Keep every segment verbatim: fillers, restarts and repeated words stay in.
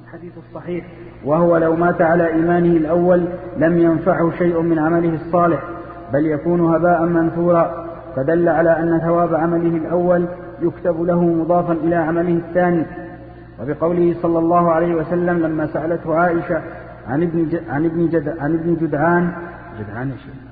الحديث الصحيح، وهو لو مات على إيمانه الأول لم ينفعه شيء من عمله الصالح بل يكون هباء منثورا، فدل على أن ثواب عمله الأول يكتب له مضافا إلى عمله الثاني. وبقوله صلى الله عليه وسلم لما سألته عائشة عن ابن عن ابن جد عن ابن جدعان جدعان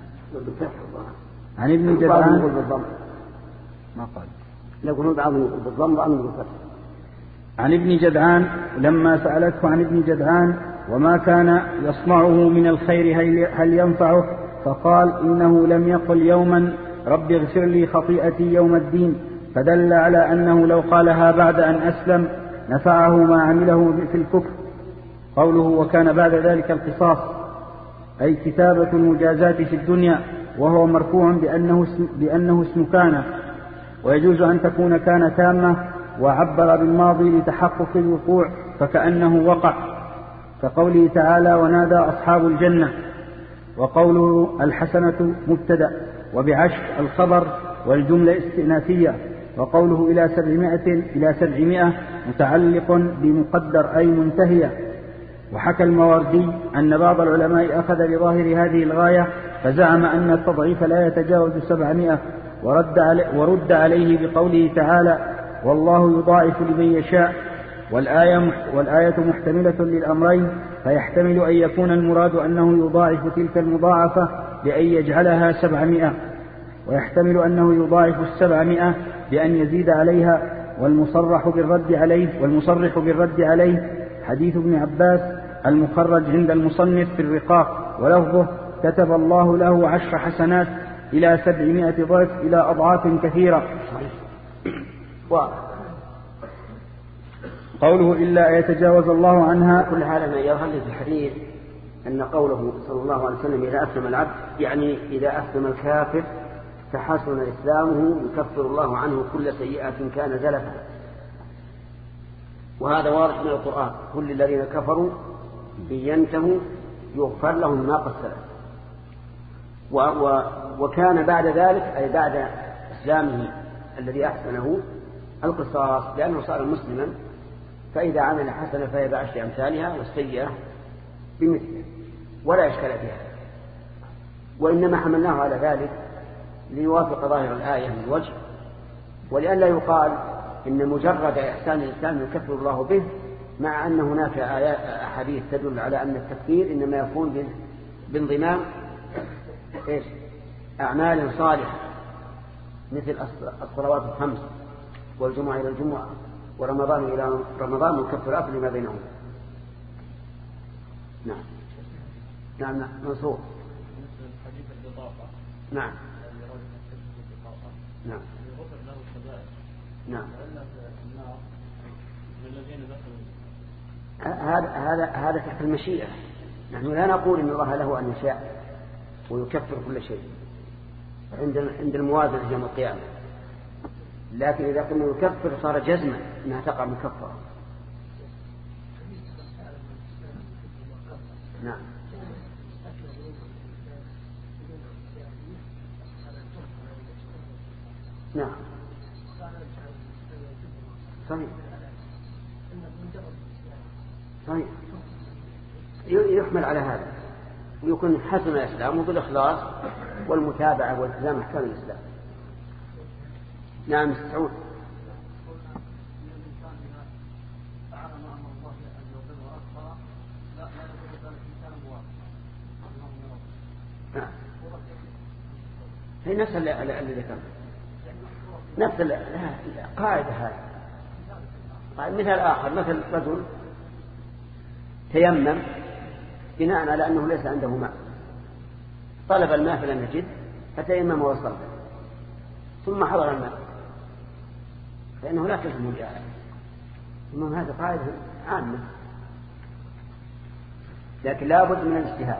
عن ابن جدعان ما قال يقولون بعضهم بالضم وبعضهم بالفتح. عن ابن جدعان لما سألته عن ابن جدعان وما كان يصنعه من الخير هل ينفعه، فقال إنه لم يقل يوما رب اغفر لي خطيئتي يوم الدين، فدل على أنه لو قالها بعد أن أسلم نفعه ما عمله في الكفر. قوله وكان بعد ذلك القصاص أي كتابة المجازات في الدنيا، وهو مرفوع بأنه اسم, بأنه اسم كان، ويجوز أن تكون كان تامة وعبر بالماضي لتحقق الوقوع فكأنه وقع، كقوله تعالى ونادى أصحاب الجنة. وقوله الحسنة مبتدأ وبعشر الخبر والجملة استئنافية. وقوله إلى سبعمائة إلى سبعمائة متعلق بمقدر أي منتهية. وحكى المواردي أن بعض العلماء أخذ بظاهر هذه الغاية فزعم أن التضعيف لا يتجاوز سبعمائة، ورد, علي ورد عليه بقوله تعالى والله يضاعف لمن يشاء، والآية, والآية محتملة للأمرين، فيحتمل أن يكون المراد أنه يضاعف تلك المضاعفة بأن يجعلها سبعمائة، ويحتمل أنه يضاعف السبعمائة بأن يزيد عليها. والمصرح بالرد عليه والمصرح بالرد عليه حديث ابن عباس المخرج عند المصنف في الرقاق، ولفظه كتب الله له عشر حسنات إلى سبعمائة ضعف إلى أضعاف كثيرة. قوله إلا يتجاوز الله عنها. كل هذا ما يظهر في الحديث أن قوله صلى الله عليه وسلم إذا أسلم العبد يعني إذا أسلم الكافر فحسن إسلامه يكفر الله عنه كل سيئة كان زلفا، وهذا واضح من القرآن كل الذين كفروا ينتهوا يغفر لهم ما قد سلف. و و وكان بعد ذلك أي بعد إسلامه الذي أحسنه القصاص، لأنه صار مسلما، فإذا عمل حسنة فهي بعشر أمثالها والسيئة بمثلها ولا إشكال فيها. وإنما حملناه على ذلك ليوافق ظاهر الآية من وجه، ولأن لا يقال إن مجرد إحسان الإنسان يكفر الله به، مع أن هناك أحاديث تدل على أن التكفير إنما يكون بانضمام إيش أعمال صالحة مثل الصلوات الخمس والجمعة إلى الجمعة ورمضان إلى رمضان مكفرات لما بينهم. نعم نعم نعم منصور. نعم نعم نعم هذا هذا هذا تحت المشيئة. نحن لا نقول إن الله له أن يشاء ويكفر كل شيء عند عند الموازنة يوم القيامة، لكن إذا كنا يكفر صار جزما أنها تقع مكفرة. نعم نعم صحيح صحيح يحمل على هذا ويكون حسن الإسلام بالإخلاص والمتابعة والالتزام أحكام الإسلام. نعم سعود. نعم هي نفس اللي ذكرنا نفس القاعدة هذه. مثال آخر مثل رجل تيمم بناء على أنه ليس عنده ماء، طلب الماء فلم يجد فتيمم وصلى ثم حضر الماء، فإنه لا تلزم الإعادة. ثم هذه قاعدة عامة لكن لا بد من الاجتهاد.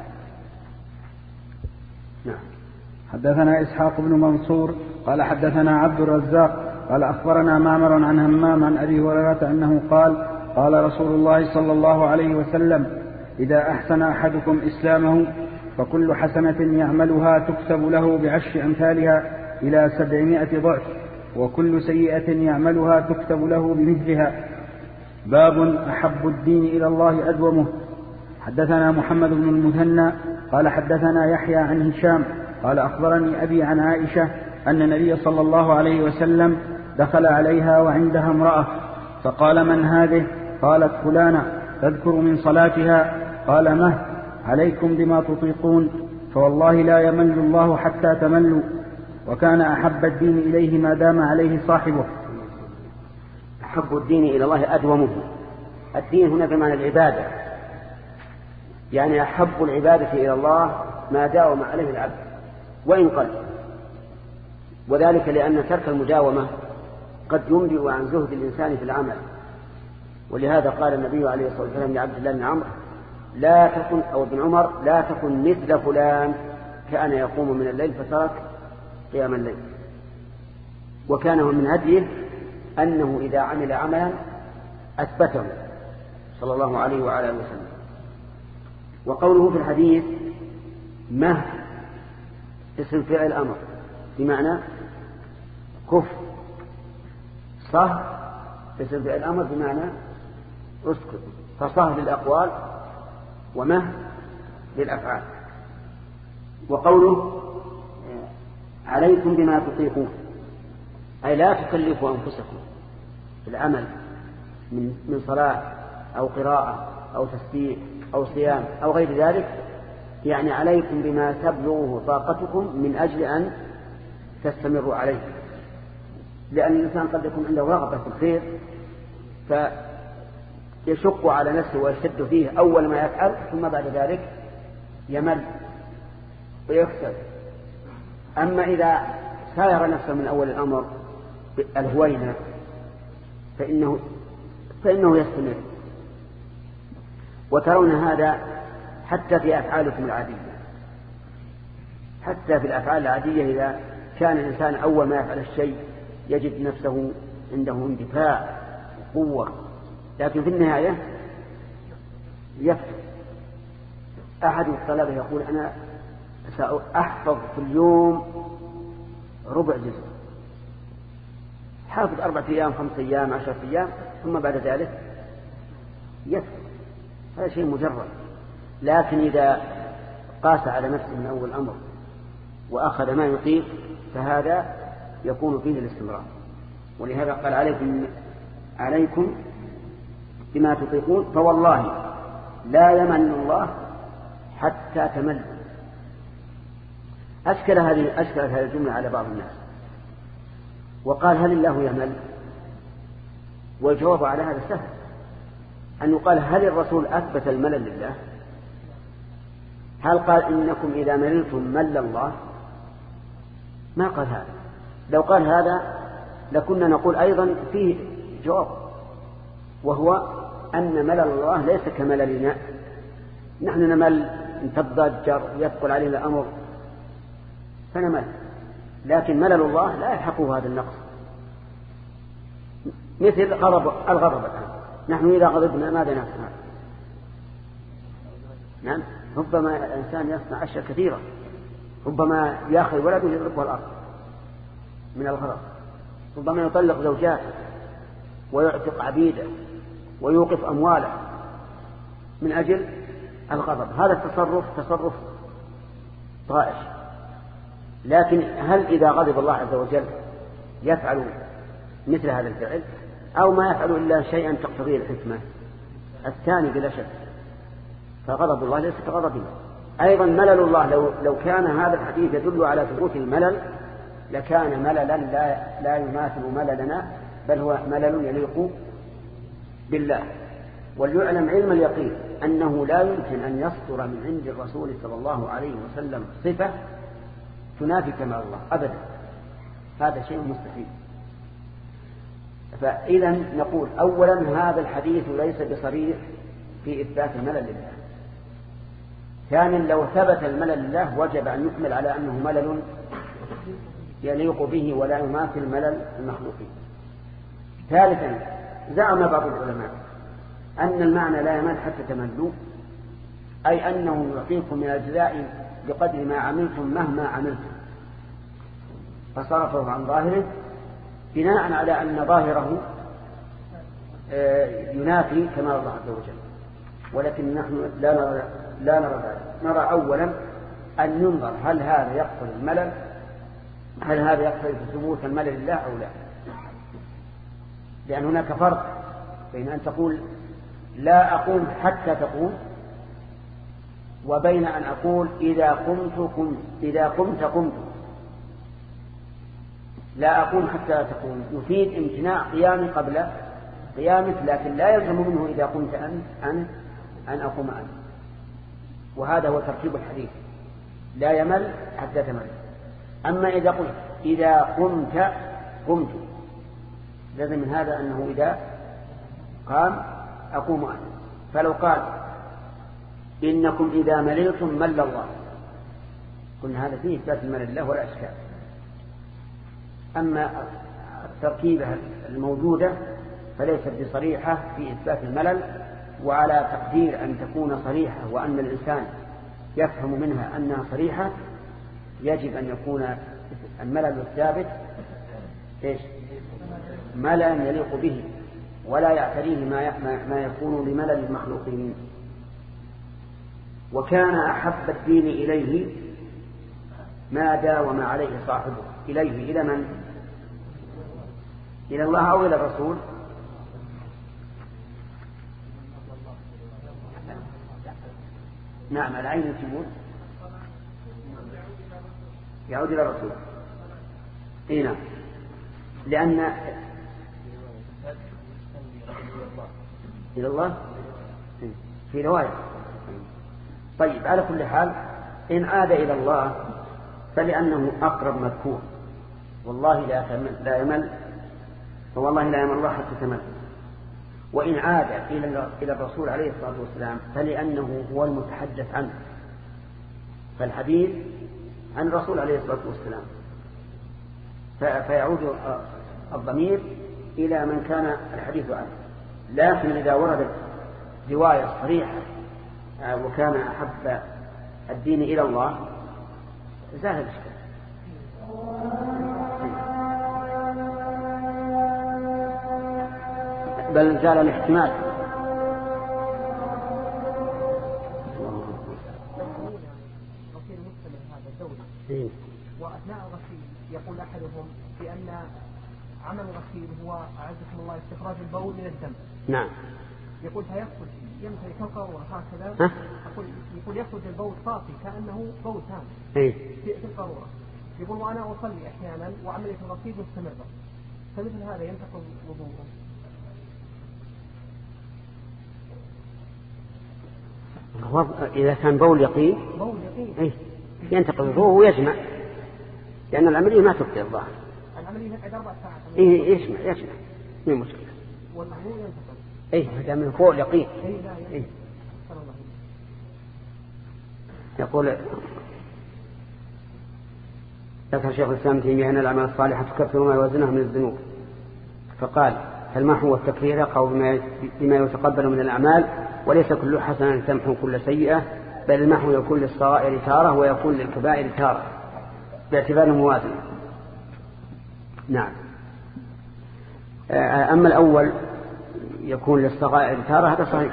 نعم. حدثنا إسحاق بن منصور قال حدثنا عبد الرزاق قال أخبرنا معمر عن همام عن أبي هريرة أنه قال قال رسول الله صلى الله عليه وسلم إذا أحسن أحدكم إسلامه فكل حسنة يعملها تكتب له بعشر أمثالها إلى سبعمائة ضعف، وكل سيئة يعملها تكتب له بمثلها. باب أحب الدين إلى الله أدومه. حدثنا محمد بن المثنى قال حدثنا يحيى عن هشام قال أخبرني أبي عن عائشة أن النبي صلى الله عليه وسلم دخل عليها وعندها امرأة فقال من هذه؟ قالت فلانة تذكر من صلاتها. قال مه عليكم بما تطيقون فوالله لا يمل الله حتى تملوا. وكان أحب الدين إليه ما دام عليه صاحبه. أحب الدين إلى الله أدومه. الدين هنا بمعنى العبادة، يعني أحب العبادة إلى الله ما داوم عليه العبد وإن قل، وذلك لأن ترك المداومة قد ينبئ عن زهد الإنسان في العمل. ولهذا قال النبي عليه الصلاة والسلام لعبد الله بن عمرو لا تكن أو ابن عمر لا تكن مثل فلان كان يقوم من الليل فترك قيام الليل. وكان من هديه أنه إذا عمل عملا أثبته صلى الله عليه وعلى آله وسلم. وقوله في الحديث مه اسم فعل أمر بمعنى كف، صه اسم فعل أمر بمعنى اسكت، فصه للأقوال ومه للأفعال. وقوله عليكم بما تطيقون أي لا تكلفوا أنفسكم في العمل من من صلاة أو قراءة أو تسبيح أو صيام أو غير ذلك، يعني عليكم بما تبلغه طاقتكم من أجل أن تستمروا عليه. لأن الإنسان قد يكون عنده رغبة في الخير فيشق على نفسه ويشد فيه أول ما يفعل، ثم بعد ذلك يمل ويكسل. أما إذا ساير نفسه من أول الأمر الهوينة فإنه, فإنه يستمر. وترون هذا حتى في أفعالكم العادية، حتى في الأفعال العادية إذا كان الإنسان أول ما يفعل الشيء يجد نفسه عنده اندفاع وقوة، لكن في النهاية يفتح. أحد الطلبة يقول أنا سأحفظ في اليوم ربع جزء، حافظ أربعة أيام خمسة أيام عشرة أيام ثم بعد ذلك يفتح. هذا شيء مجرد. لكن إذا قاس على نفسه من أول الأمر وأخذ ما يطيق فهذا يكون فيه الاستمرار. ولهذا قال عليكم عليكم بما تطيقون فوالله لا يمن الله حتى تملوا. أشكل هذه أشكل هذه الجملة على بعض الناس وقال هل الله يمل؟ والجواب على هذا سهل، أن يقال هل الرسول أثبت الملل لله؟ هل قال إنكم إذا مللتم مل الله؟ ما قال هذا. لو قال هذا لكنا نقول أيضا فيه جواب، وهو أن ملل الله ليس كمللنا. نحن نمل نتضجر ويثقل علينا الأمر فنمل، لكن ملل الله لا يلحقه هذا النقص. مثل غضب الغضب الآن، نحن إذا غضبنا ماذا نفعل؟ نعم، ربما الإنسان يصنع أشياء كثيرة، ربما يأخذ ولده يضربه الأرض من الغضب، ربما يطلق زوجاته ويعتق عبيده ويوقف أمواله من أجل الغضب. هذا التصرف تصرف طائش. لكن هل إذا غضب الله عز وجل يفعل مثل هذا الفعل أو ما يفعل إلا شيئا تقتضيه الحكمة؟ الثاني بلا شك. فغضب الله ليس كغضبنا. أيضا ملل الله لو, لو كان هذا الحديث يدل على ثبوت الملل لكان مللا لا, لا يماثل مللنا، بل هو ملل يليق بالله. وليعلم علم اليقين أنه لا يمكن أن يصدر من عند الرسول صلى الله عليه وسلم صفة تنافي كمال الله أبدا، هذا شيء مستحيل. فإذا نقول أولا هذا الحديث ليس بصريح في إثبات الملل لله. ثانيا لو ثبت الملل لله وجب أن يحمل على أنه ملل يليق به ولا يماثل ملل المخلوقين. ثالثا زعم بعض العلماء أن المعنى لا يمل حتى تملوا، أي أنه يعطيكم من الجزاء بقدر ما عملتم مهما عملتم، فصرفه عن ظاهره بناء على أن ظاهره ينافي كمال الله عز وجل. ولكن نحن لا نرى لا نرى ذلك. نرى أولا أن ينظر هل هذا يقتضي الملل، هل هذا يقتضي ثبوت الملل لله أو لا، لأن هناك فرق بين أن تقول لا أقوم حتى تقوم، وبين أن أقول إذا قمت قمت إذا قمت قمت. لا أقوم حتى تقوم يفيد امتناع قيامي قبل قيامك، لكن لا يلزم منه إذا قمت أن أن أن أقوم أنا. وهذا هو ترتيب الحديث، لا يمل حتى تمل. أما إذا قلت إذا قمت قمت، لازم من هذا أنه إذا قام أقوم أنا. فلو قال إنكم إذا مللتم مل الله، قلنا هذا فيه إثبات الملل لله ولا إشكال. أما التركيبة الموجودة فليست بصريحة في إثبات الملل، وعلى تقدير أن تكون صريحة وأن الإنسان يفهم منها أنها صريحة يجب أن يكون الملل الثابت إيش؟ مللا يليق به ولا يعتريه ما, ما يكون لملل المخلوقين. وكان أحب الدين إليه ما داوم عليه صاحبه. إليه إلى من؟ إلى الله أو إلى الرسول؟ نعم العين تموت يعود إلى الرسول. إيه نعم، لأن إلى الله في رواية. طيب على كل حال إن عاد إلى الله فلأنه أقرب مذكور، والله لا لا يمل، فوالله لا يمل الله حتى تمل. وإن عاد إلى إلى الرسول عليه الصلاة والسلام فلأنه هو المتحدث عنه، فالحديث عن الرسول عليه الصلاة والسلام، فيعود الضمير إلى من كان الحديث عنه. لكن إذا وردت رواية صريحة وكان أحب الدين إلى الله زال الإشكال. بل زال الاحتمال. إيه؟ وأثناء الغسيل يقول أحدهم بأن عمل الغسيل هو أعزكم الله استخراج البول من الدم. نعم. يقول فيخرج يمتلك كالقارورة هكذا. يقول يقول يخرج البول صافي كأنه بول تام. إيه؟ في القارورة. يقول وأنا أصلي أحيانا وعملية الغسيل مستمرة، فمثل هذا ينتقل وضوءه. إذا كان بول يقين بول يقين إيه؟ ينتقل وضوءه ويجمع، لأن العملية ما تبقي الظاهر. العملية بعد أربع ساعات. إيه يجمع يجمع مين مشكلة. والمحمول ينتقل. إيه هذا من فوق اليقين. إيه لا إيه؟ الله. يقول ذكر شيخ الإسلام تيمية أن الأعمال الصالحة تكفر ما يوازنها من الذنوب، فقال فالمحو والتكفير يقع بما يتقبل من الأعمال، وليس كل حسنة تمحو كل سيئة، بل المحو يكون للصغائر تارة ويكون للكبائر تارة باعتبار الموازنة. نعم. أما الأول يكون للصغائر تارة هذا صحيح.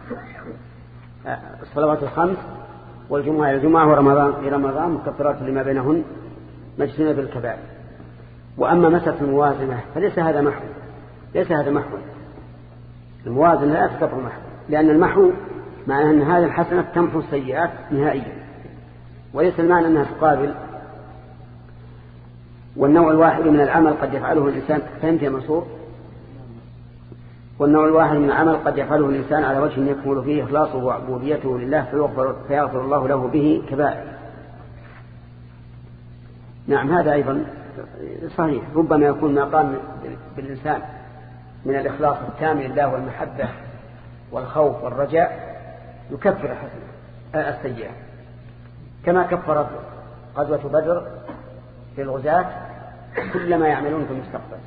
الصلوات الخمس والجمعة إلى الجمعة ورمضان إلى رمضان مكفرات لما بينهن مجتنبة بالكبائر. وأما مسألة الموازنة فليس هذا محو، ليس هذا محو. الموازنة لا تكفر محو، لأن المحو معنى أن هذه الحسنة تمحو السيئات نهائيا، وليس المعنى أنها تقابل. والنوع الواحد من العمل قد يفعله الإنسان، فهمت يا منصور؟ والنوع الواحد من العمل قد يفعله الإنسان على وجه يكمل فيه إخلاصه وعبوديته لله فيغفر, فيغفر الله له به كبائر. نعم هذا أيضا صحيح. ربما يكون ما قام بالإنسان من الإخلاص التام لله والمحبة والخوف والرجاء يكفر الحسنة السيئة، كما كفرت غزوة بدر في الغزاة كل ما يعملون في المستقبل.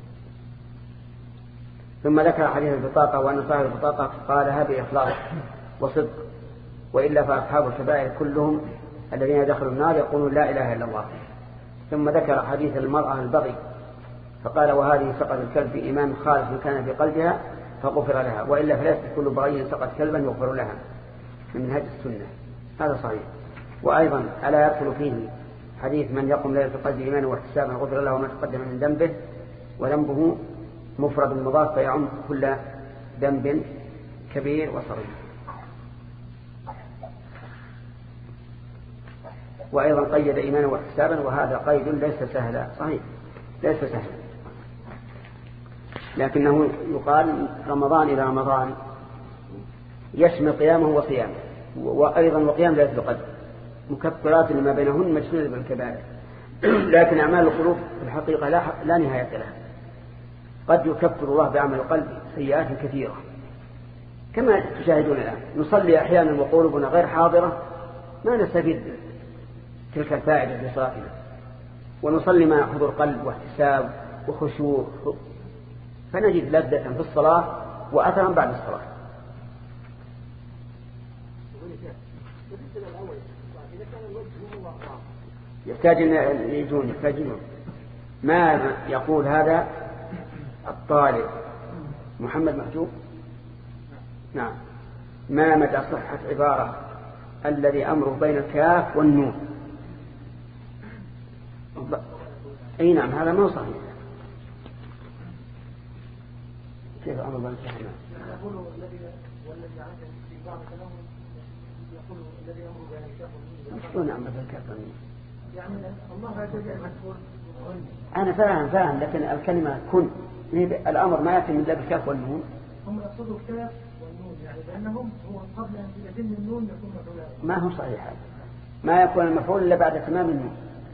ثم ذكر حديث البطاقة وأن صاحب البطاقة قالها بإخلاص وصدق، وإلا فأصحاب الكبائر كلهم الذين دخلوا النار يقولون لا إله إلا الله. ثم ذكر حديث المرأة البغي فقال وهذه سقط الكلب في إيمان خالص كان في قلبها فغفر لها، وإلا فليست كل بغي سقط كلبا يغفر لها، من منهج السنة. هذا صحيح. وأيضا ألا يدخل فيه حديث من يقوم ليلة القدر إيمانا واحتسابا غفر له ما تقدم من ذنبه، وذنبه مفرد مضاف فيعم كل ذنب كبير وصغير. وأيضا قيد إيمانا واحتسابا، وهذا قيد ليس سهلا. صحيح ليس سهلا، لكنه يقال رمضان إلى رمضان يشمل قيامه وصيامه، وأيضا وقيام ليلة القدر مكفرات لما بينهن مجتنبة بالكبائر. لكن أعمال القلوب في الحقيقة لا, لا نهاية لها. قد يكفر الله بعمل القلب سيئات كثيرة كما تشاهدون الآن. نصلي أحيانا وقلوبنا غير حاضرة ما نستفيد تلك الفائدة في صلاتنا، ونصلي مع حضور قلب واحتساب وخشوع، فنجد لذة في الصلاة وأثرا بعد الصلاة. يحتاج أن يجون يحتاجون. ما يقول هذا الطالب محمد محجوب؟ نعم. ما مدى صحة عبارة الذي أمره بين الكاف والنون؟ أي نعم، هذا ما صحيح. كيف أمر بين الكاف والنون؟ يقول الذي والذي عنده في بعض كلامه يقول الذي أمر بين الكاف والنون. شلون أمر بين الكاف والنون؟ يعني الله يتبع مسؤول. أنا فاهم فاهم لكن الكلمة كن الأمر ما يأتي من ذلك الكاف والنون. هم يقصدوا الكاف والنون يعني لأنهم هو قبل أن يتم النون يكون مفعولا. ما هو صحيح هذا، ما يكون المفعول إلا بعد تمام النون.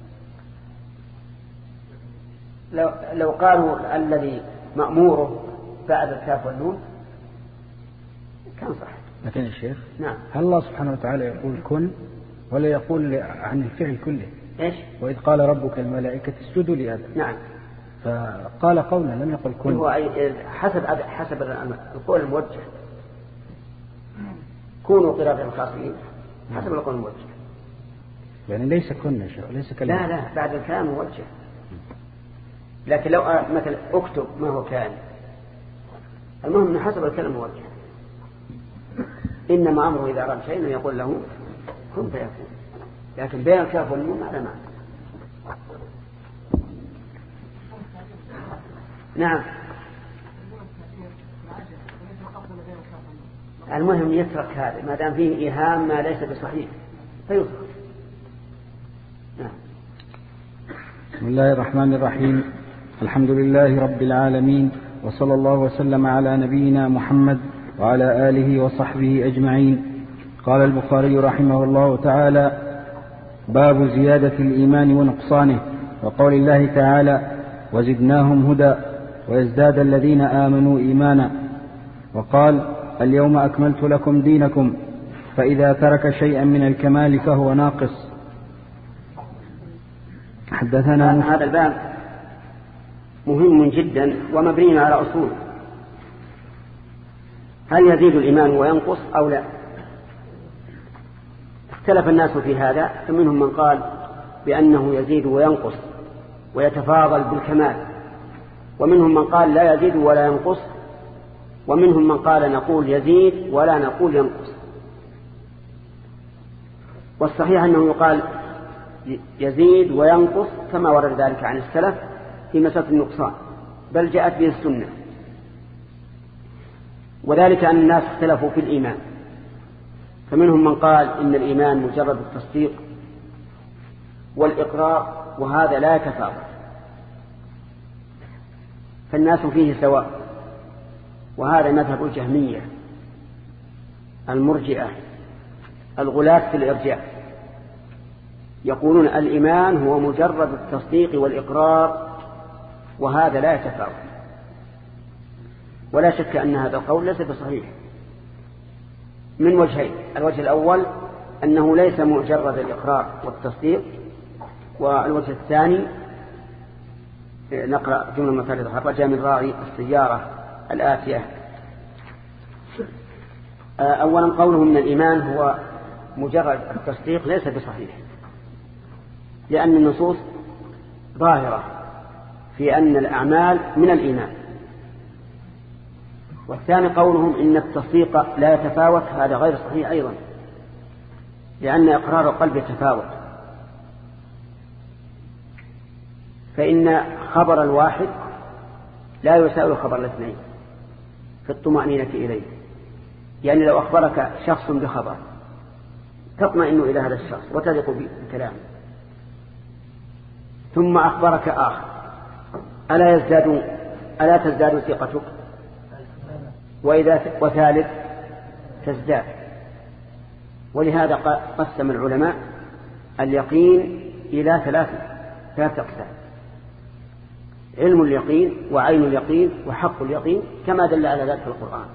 لو لو قالوا الذي مأموره بعد الكاف والنون كان صح. لكن يا شيخ نعم، هل الله سبحانه وتعالى يقول كن ولا يقول عن الفعل كله؟ إيش؟ وإذ قال ربك الملائكة اسجدوا لآدم. نعم، فقال قولا لم يقل كن. هو حسب حسب القول الموجه. كونوا قرابة الخاسرين حسب القول الموجه. يعني ليس كن يا شيخ، ليس كلمة. لا لا، بعد الكلام موجه. لكن لو مثلا اكتب ما هو كان، المهم انه حسب الكلام موجه. انما امره اذا اراد شيئا يقول له كن فيكون، لكن بين الكاف والنون هذا معنى. نعم، المهم يترك هذا ما دام فيه إيهام ما ليس بصحيح فيترك. نعم. بسم الله الرحمن الرحيم. الحمد لله رب العالمين، وصلى الله وسلم على نبينا محمد وعلى آله وصحبه أجمعين. قال البخاري رحمه الله تعالى: باب زيادة الإيمان ونقصانه، وقول الله تعالى: وزدناهم هدى ويزداد الذين آمنوا إيمانا. وقال: اليوم أكملت لكم دينكم، فإذا ترك شيئا من الكمال فهو ناقص. حدثنا. هذا الباب مهم جدا ومبني على أصول. هل يزيد الإيمان وينقص أو لا؟ اختلف الناس في هذا، فمنهم من قال بأنه يزيد وينقص ويتفاضل بالكمال، ومنهم من قال لا يزيد ولا ينقص، ومنهم من قال نقول يزيد ولا نقول ينقص. والصحيح أنه يقال يزيد وينقص كما ورد ذلك عن السلف في مسألة النقصان، بل جاءت به السنة. وذلك أن الناس اختلفوا في الإيمان، فمنهم من قال إن الإيمان مجرد التصديق والإقرار، وهذا لا يتفاوت، فالناس فيه سواء. وهذا مذهب الجهمية المرجئة الغلاة في الإرجاء، يقولون الإيمان هو مجرد التصديق والإقرار، وهذا لا يتفاوت. ولا شك أن هذا القول ليس بصحيح من وجهين: الوجه الأول أنه ليس مجرد الإقرار والتصديق، والوجه الثاني نقرأ جملة مفردة: خرج من راعي السيارة الآتية. أولا قوله من الإيمان هو مجرد التصديق ليس بصحيح، لأن النصوص ظاهرة في أن الأعمال من الإيمان، والثاني قولهم إن التصديق لا يتفاوت، هذا غير صحيح أيضا، لأن إقرار القلب يتفاوت، فإن خبر الواحد لا يساوي خبر الاثنين في الطمأنينة إليه. يعني لو أخبرك شخص بخبر تطمئن إلى هذا الشخص وتثق بكلامه، ثم أخبرك آخر، ألا يزداد ألا تزداد ثقتك؟ وإذا وثالث تزداد. ولهذا قسم العلماء اليقين إلى ثلاثة ثلاثة أقسام: علم اليقين، وعين اليقين، وحق اليقين، كما دل على ذلك في القرآن: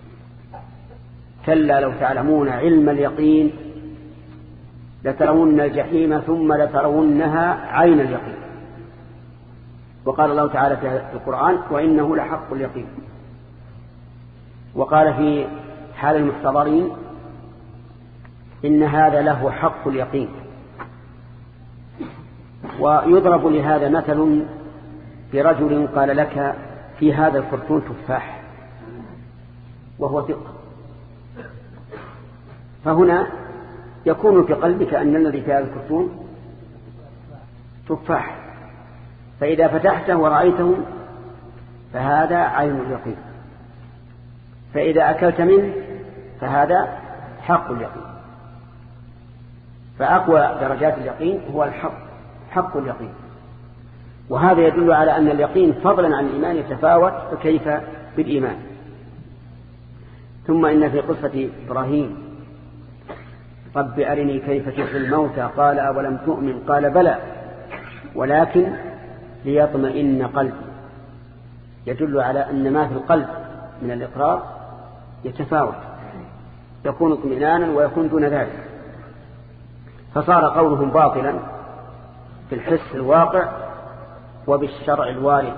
كلا لو تعلمون علم اليقين لترون الجحيم ثم لترونها عين اليقين. وقال الله تعالى في القرآن: وإنه لحق اليقين. وقال في حال المحتضرين: إن هذا له حق اليقين. ويضرب لهذا مثل برجل قال لك: في هذا الكرتون تفاح، وهو ثقة، فهنا يكون في قلبك أن الذي في هذا الكرتون تفاح، فإذا فتحته ورأيته فهذا عين اليقين، فإذا أكلت منه فهذا حق اليقين. فأقوى درجات اليقين هو الحق، حق اليقين. وهذا يدل على أن اليقين فضلا عن الإيمان يتفاوت، فكيف بالإيمان؟ ثم إن في قصة إبراهيم: رب أرني كيف تحيي الموتى، قال أولم تؤمن؟ قال بلى ولكن ليطمئن قلبي. يدل على أن ما في القلب من الإقرار يتفاوت، يكون اطمئنانا ويكون دون ذلك، فصار قولهم باطلا في الحس الواقع وبالشرع الوارد.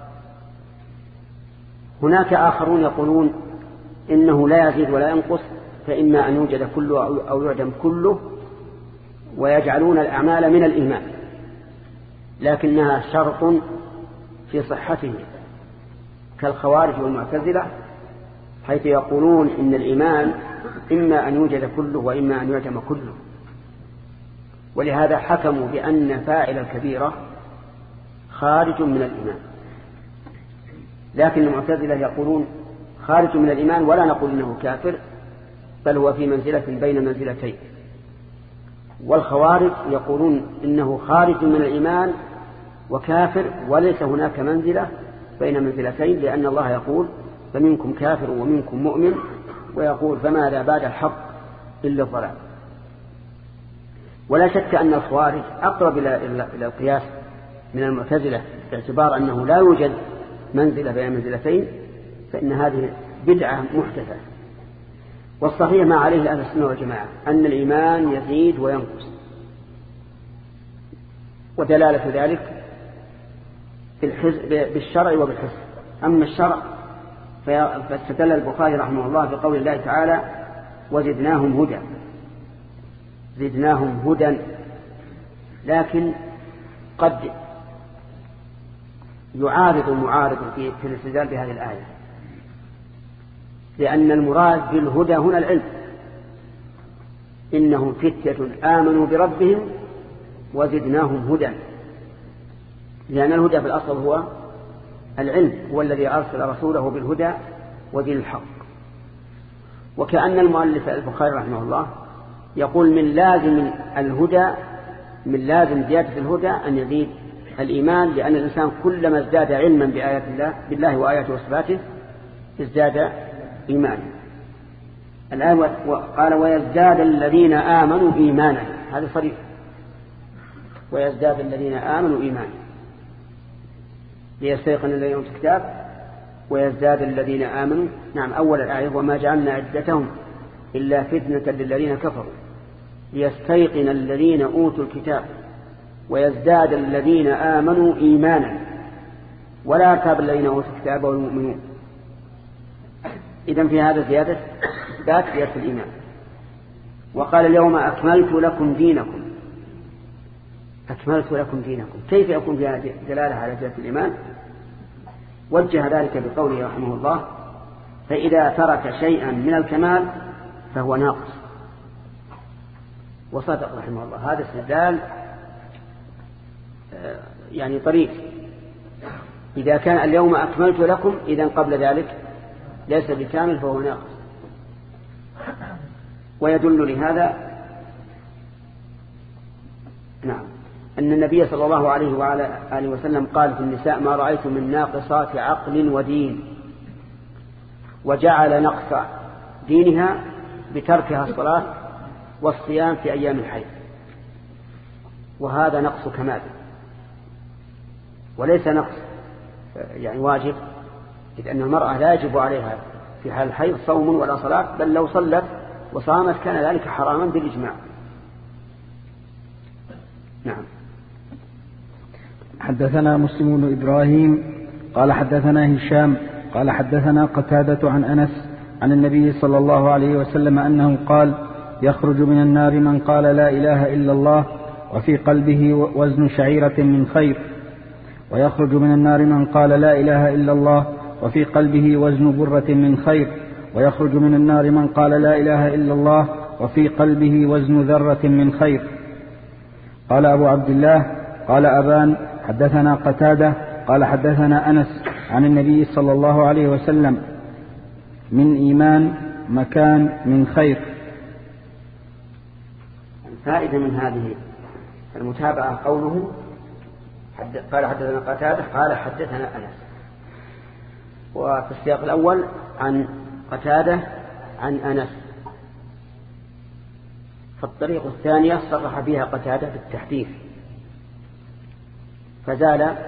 هناك آخرون يقولون إنه لا يزيد ولا ينقص، فإما أن يوجد كله أو يعدم كله، ويجعلون الأعمال من الإيمان لكنها شرط في صحته، كالخوارج والمعتزلة، حيث يقولون إن الإيمان إما أن يوجد كله وإما أن يعدم كله. ولهذا حكموا بأن فاعل الكبيرة خارج من الإيمان. لكن المعتزلة يقولون خارج من الإيمان ولا نقول إنه كافر، بل هو في منزلة بين منزلتين. والخوارج يقولون إنه خارج من الإيمان وكافر، وليس هناك منزلة بين منزلتين، لأن الله يقول: فمنكم كافر ومنكم مؤمن، ويقول: فماذا بعد الحق إلا الضلال. ولا شك أن الخوارج أقرب إلى القياس من المعتزلة، باعتبار أنه لا يوجد منزلة بين منزلتين، فإن هذه بدعة محدثة. والصحيح ما عليه أهل السنة والجماعة أن الإيمان يزيد وينقص، ودلالة ذلك بالشرع وبالحس. أما الشرع فاستدل البخاري رحمه الله بقول الله تعالى: وزدناهم هدى، زدناهم هدى. لكن قد يعارض المعارض في الاستدلال بهذه الآية، لأن المراد بالهدى هنا العلم: إنهم فتية آمنوا بربهم وزدناهم هدى، لأن الهدى في الأصل هو العلم، هو الذي أرسل رسوله بالهدى ودين الحق. وكأن المؤلف البخاري رحمه الله يقول من لازم الهدى، من لازم زيادة الهدى أن يزيد الإيمان، لأن الإنسان كلما ازداد علما بآيات الله بالله وآياته وصفاته ازداد إيمانا. الآن قال: ويزداد الذين آمنوا إيمانا، هذا صريح، ويزداد الذين آمنوا إيمانا ليستيقن الذين أوتوا الكتاب ويزداد الذين آمنوا. نعم، أول الآية: وما جعلنا عدتهم إلا فتنة للذين كفروا ليستيقن الذين أوتوا الكتاب ويزداد الذين آمنوا إيمانا ولا يرتاب الذين أوتوا الكتاب والمؤمنون. إذن في هذا زيادة ذات زيادة الإيمان. وقال: اليوم أكملت لكم دينكم، أكملت لكم دينكم، كيف يكون فيها دلالة على زيادة الإيمان؟ وجه ذلك بقوله رحمه الله: فإذا ترك شيئا من الكمال فهو ناقص. وصدق رحمه الله. هذا استدلال يعني طريق. إذا كان اليوم أكملت لكم إذن قبل ذلك ليس بكامل فهو ناقص. ويدل لهذا نعم أن النبي صلى الله عليه وعلى آله وسلم قال في النساء: ما رأيت من ناقصات عقل ودين. وجعل نقص دينها بتركها الصلاة والصيام في أيام الحيض، وهذا نقص كمال وليس نقص يعني واجب، إذ أن المرأة لا يجب عليها في حال الحيض صوم ولا صلاة، بل لو صلت وصامت كان ذلك حراما بالإجماع. نعم. حدثنا مسلم بن إبراهيم قال حدثنا هشام قال حدثنا قتادة عن أنس عن النبي صلى الله عليه وسلم أنه قال: يخرج من النار من قال لا إله إلا الله وفي قلبه وزن شعيرة من خير، ويخرج من النار من قال لا إله إلا الله وفي قلبه وزن برة من خير، ويخرج من النار من قال لا إله إلا الله وفي قلبه وزن ذرة من خير. قال أبو عبد الله قال أبان حدثنا قتادة قال حدثنا أنس عن النبي صلى الله عليه وسلم: من إيمان مكان من خير. الفائدة من هذه المتابعة قوله قال حدثنا قتادة قال حدثنا أنس، وفي السياق الأول عن قتادة عن أنس. فالطريق الثانية صرح بها قتادة بالتحديث فزال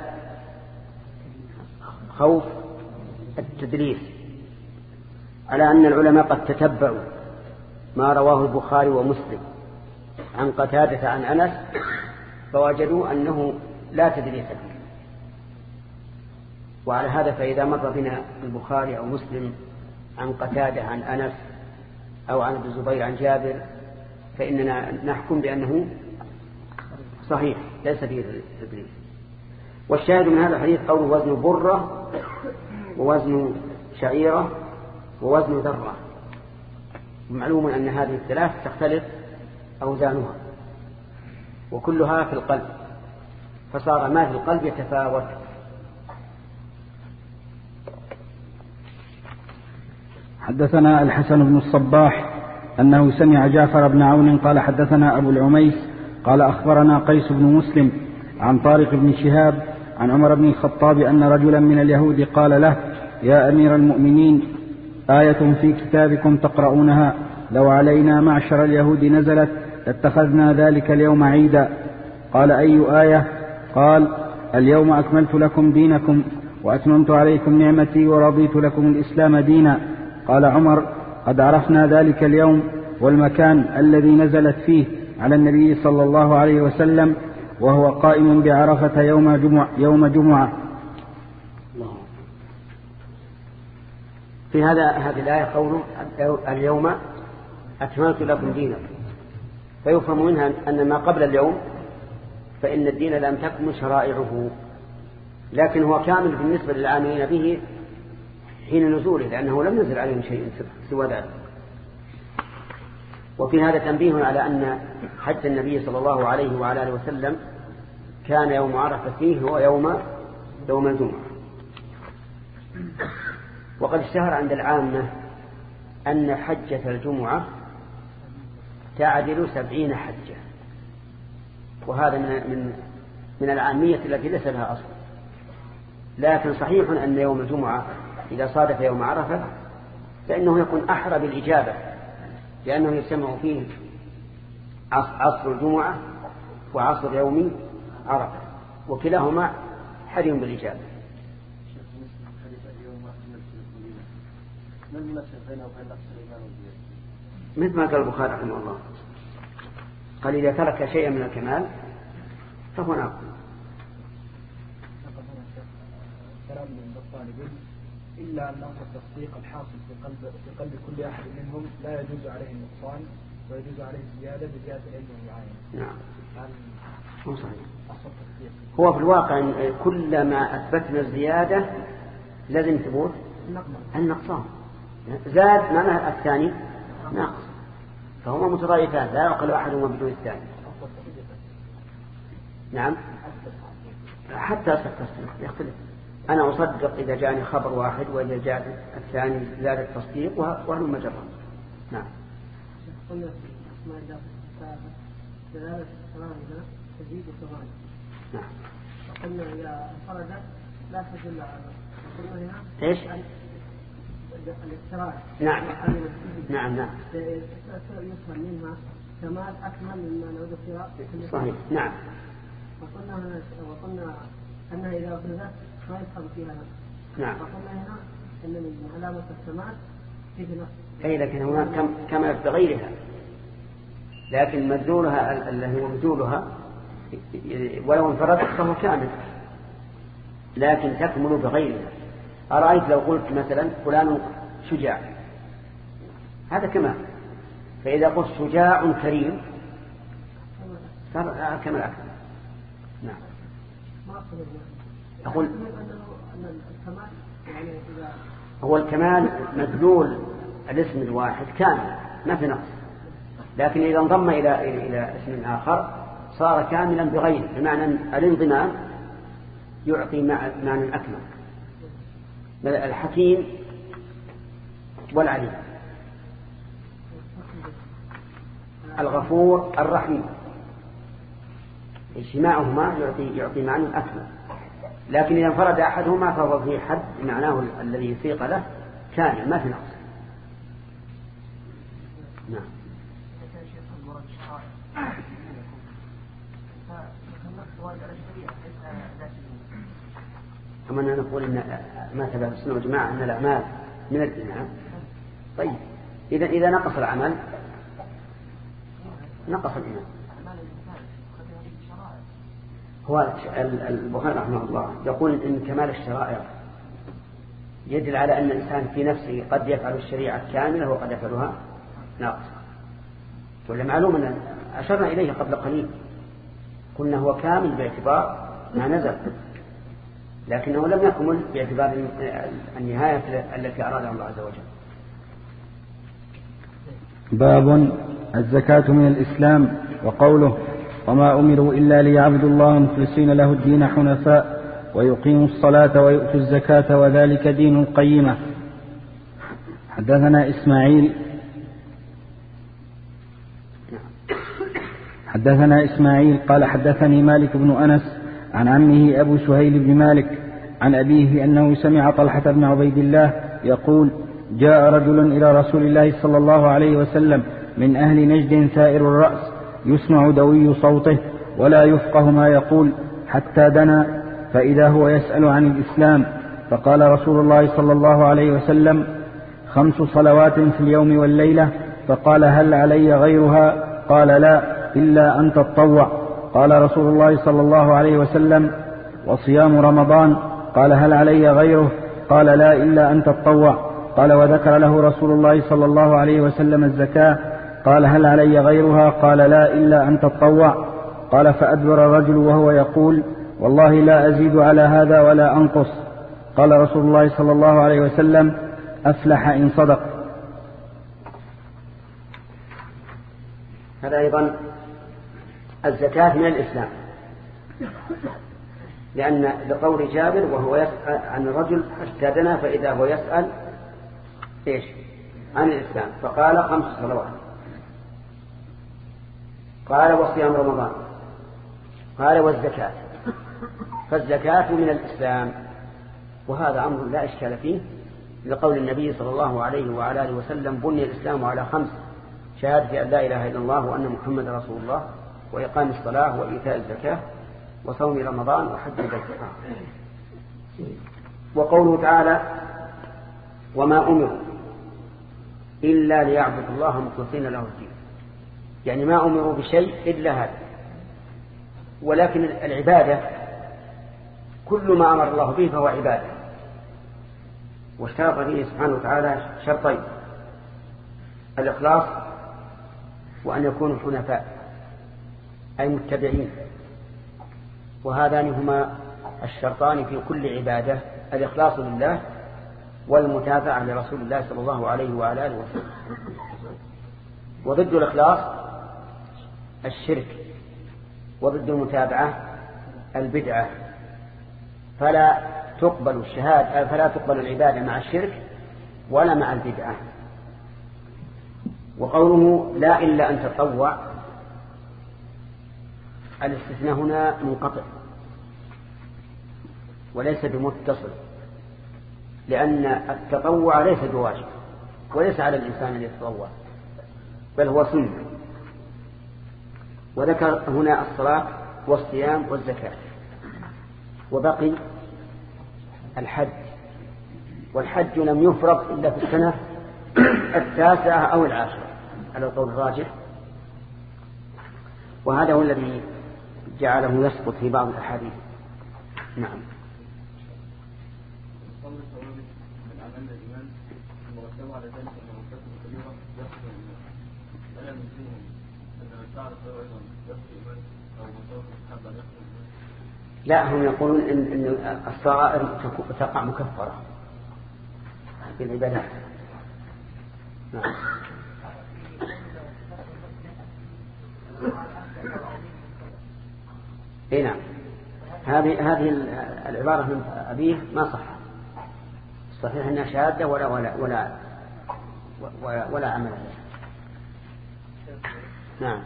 خوف التدليس، على أن العلماء قد تتبعوا ما رواه البخاري ومسلم عن قتادة عن أنس فوجدوا أنه لا تدليس فيه. وعلى هذا فإذا مر بنا البخاري أو مسلم عن قتادة عن أنس أو عن ابن الزبير عن جابر فإننا نحكم بأنه صحيح ليس فيه تدليس. والشاهد من هذا الحديث قول وزن برة ووزن شعيرة ووزن ذرة. معلوم أن هذه الثلاث تختلف أوزانها وكلها في القلب، فصار ما في القلب يتفاوت. حدثنا الحسن بن الصباح أنه سمع جعفر بن عون قال حدثنا أبو العميس قال أخبرنا قيس بن مسلم عن طارق بن شهاب عن عمر بن الخطاب أن رجلا من اليهود قال له: يا أمير المؤمنين، آية في كتابكم تقرؤونها لو علينا معشر اليهود نزلت لاتخذنا ذلك اليوم عيدا. قال: أي آية؟ قال: اليوم أكملت لكم دينكم وأتممت عليكم نعمتي ورضيت لكم الإسلام دينا. قال عمر: قد عرفنا ذلك اليوم والمكان الذي نزلت فيه على النبي صلى الله عليه وسلم وهو قائم بعرفة يوم جمعة, يوم جمعة. في هذا هذه الآية قوله اليوم أكملت لكم دينكم، فيفهم منها أن ما قبل اليوم فإن الدين لم تكمل شرائعه، لكن هو كامل بالنسبة للعاملين به حين نزوله، لأنه لم ينزل عليهم شيء سوى ذلك. وفي هذا تنبيه على أن حج النبي صلى الله عليه وعلى آله وسلم كان يوم عرفة فيه هو يوم يوم الجمعة. وقد اشتهر عند العامة أن حجة الجمعة تعدل سبعين حجة، وهذا من من من العامية التي ليس لها أصل. لكن صحيح أن يوم الجمعة إذا صادف يوم عرفة فإنه يكون أحرى بالإجابة، لأنه يجتمع فيه عصر الجمعة وعصر يوم عرفة، وكلاهما حري بالإجابة. مثل ما قال البخاري رحمه الله قال: إذا ترك شيئا من الكمال فهو ناقص. كلام من الطالبين إلا أن أمر التصديق الحاصل في قلب في قلب كل أحد منهم لا يجوز عليه النقصان ويجوز عليه الزيادة بزيادة العلم والعين. نعم. هو صحيح. هو في الواقع كلما أثبتنا الزيادة لازم ثبوت النقصان، زاد معناه الثاني ناقص، فهما متضايفان لا يعقل أحدهما بدون الثاني. نعم حتى التصديق يختلف. أنا أصدق إذا جاءني خبر واحد، وإذا جاء الثاني زاد التصديق وهل مجرد. نعم. قلنا في أسماء الله الثالثة دلالة الثمانية تزيد ثمانية. نعم. وقلنا إذا انفردت لا تدل على. وقلنا هنا إيش؟ الاقتران. نعم. نعم نعم. يفهم منها كمال أكمل مما نعود فيها. صحيح. نعم. وقلنا وقلنا أنها إذا أخذت ما يفهم فيها نفس. نعم. وقلنا هنا أن من علامة الكمال فيه نفس. أي لكن هناك كملت بغيرها، لكن مدلولها الذي هو مدلولها ولو انفردت فهو كامل، لكن تكمل بغيرها. أرأيت لو قلت مثلا فلان شجاع، هذا كمال. فإذا قلت شجاع كريم صار كمال أكثر. نعم. أقول هو الكمال مدلول الاسم الواحد كامل ما في نقص، لكن إذا انضم إلى إلى اسم آخر صار كاملا بغيره، بمعنى الانضمام يعطي معنى أكمل. الحكيم والعليم، الغفور الرحيم، اجتماعهما يعطي يعطي معنى أكمل. لكن إذا انفرد أحدهما فهو في حد معناه الذي يسيق له كامل ما في نقص. نعم. أما أننا نقول إن ما ثبت السنة والجماعة أن الأعمال من الإيمان. طيب إذا إذا نقص العمل نقص الإيمان. هو البخاري رحمه الله يقول إن كمال الشرائع يدل على أن الإنسان في نفسه قد يفعل الشريعة كاملة وقد يفعلها ناقصة. ولا معلوم أن أشرنا إليه قبل قليل قلنا هو كامل باعتبار ما نزل، لكنه لم يكمل باعتبار النهاية التي أرادها الله عز وجل. باب الزكاة من الإسلام. وقوله وما أمروا إلا ليعبدوا الله مخلصين له الدين حنفاء ويقيموا الصلاة ويؤتوا الزكاة وذلك دين القيمة. حدثنا إسماعيل حدثنا إسماعيل قال حدثني مالك بن أنس عن عمه أبو سهيل بن مالك عن أبيه أنه سمع طلحة بن عبيد الله يقول جاء رجل إلى رسول الله صلى الله عليه وسلم من أهل نجد ثائر الرأس يسمع دوي صوته ولا يفقه ما يقول حتى دنا، فإذا هو يسأل عن الإسلام، فقال رسول الله صلى الله عليه وسلم خمس صلوات في اليوم والليلة، فقال هل علي غيرها؟ قال لا إلا أن تطوع. قال رسول الله صلى الله عليه وسلم وصيام رمضان؟ قال هل علي غيره؟ قال لا إلا أن تطوع. قال وذكر له رسول الله صلى الله عليه وسلم الزكاة، قال هل علي غيرها؟ قال لا إلا أن تطوع. قال فأدبر الرجل وهو يقول والله لا أزيد على هذا ولا أنقص. قال رسول الله صلى الله عليه وسلم أفلح إن صدق. هذا أيضا الزكاة من الإسلام، لأن لقول جابر وهو يسأل عن الرجل حتى دنا فإذا هو يسأل إيش عن الإسلام، فقال خمس صلوات، قال وصيام رمضان، قال والزكاة. فالزكاة من الإسلام، وهذا أمر لا إشكال فيه لقول النبي صلى الله عليه وعلى آله وسلم بني الإسلام على خمس: شهادة أن لا إله إلا الله وأن محمد رسول الله، وإقام الصلاة، وإيتاء الزكاة، وصوم رمضان، وحج البيت. وقوله تعالى وما أمروا إلا ليعبدوا الله مخلصين له الدين، يعني ما أمروا بشيء إلا هذا. ولكن العبادة كل ما أمر الله به فهو عبادة، واشترط فيه سبحانه وتعالى شرطين: الإخلاص، وأن يكونوا حنفاء أي متبعين، وهذان هما الشرطان في كل عبادة: الإخلاص لله والمتابعة لرسول الله صلى الله عليه وعلى آله وسلم. وضد الإخلاص الشرك، وضد المتابعة البدعة. فلا تقبل الشهادة فلا تقبل العبادة مع الشرك ولا مع البدعة. وقوله لا إلا أن تطوع، الاستثناء هنا منقطع وليس بمتصل، لأن التطوع ليس بواجب وليس على الإنسان أن يتطوع، بل هو سنة. وذكر هنا الصلاة والصيام والزكاة، وبقي الحج، والحج لم يفرض إلا في السنة التاسعة أو العاشرة على القول الراجح، وهذا هو الذي جعله يسقط في بعض الأحاديث. نعم. لا، هم يقولون إن, إن الصغائر تقع مكفرة بالعبادات. نعم. اي نعم، هذه هذه العبارة من أبيه ما صح. الصحيح أنها شهادة ولا ولا ولا ولا, ولا عمل عليها. نعم.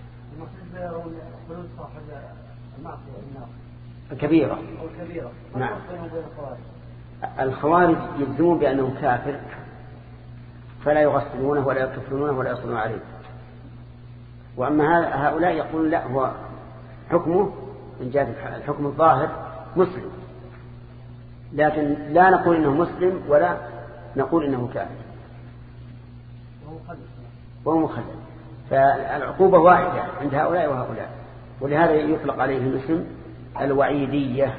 الكبيرة. نعم. الخوارج يجزمون بأنه كافر فلا يغسلونه ولا يكفرونه ولا يصلون عليه. وأما هؤلاء يقولون لا، هو حكمه من جهة الحكم الظاهر مسلم، لكن لا نقول إنه مسلم ولا نقول إنه كافر وهو مخلد. فالعقوبة واحدة عند هؤلاء وهؤلاء، ولهذا يطلق عليه الاسم الوعيدية.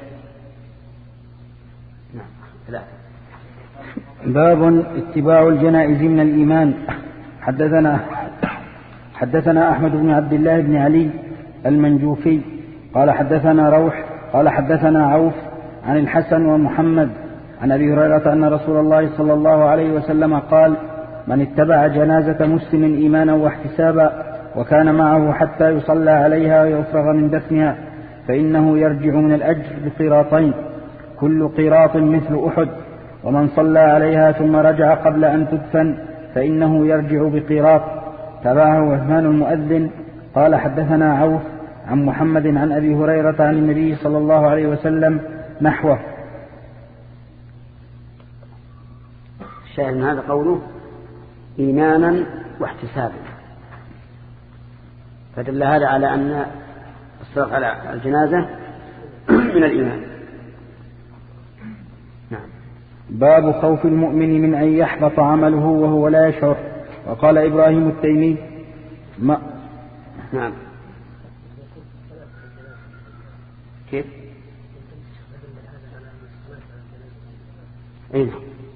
نعم. ثلاثة. باب اتباع الجنائز من الإيمان. حدثنا حدثنا أحمد بن عبد الله بن علي المنجوفي قال حدثنا روح قال حدثنا عوف عن الحسن ومحمد عن أبي هريرة أن رسول الله صلى الله عليه وسلم قال: من اتبع جنازة مسلم إيمانا واحتسابا وكان معه حتى يصلى عليها ويفرغ من دفنها فإنه يرجع من الأجر بقيراطين، كل قيراط مثل أحد، ومن صلى عليها ثم رجع قبل أن تدفن فإنه يرجع بقيراط. تبعه عثمان المؤذن قال حدثنا عوف عن محمد عن أبي هريرة عن النبي صلى الله عليه وسلم نحوه. الشاهد من هذا قوله إيمانا واحتسابا، فدل هذا على أن الصلاة على الجنازة من الإيمان. نعم. باب خوف المؤمن من أن يحبط عمله وهو لا يشعر. وقال إبراهيم التيمي ما نعم. كيف؟ أين؟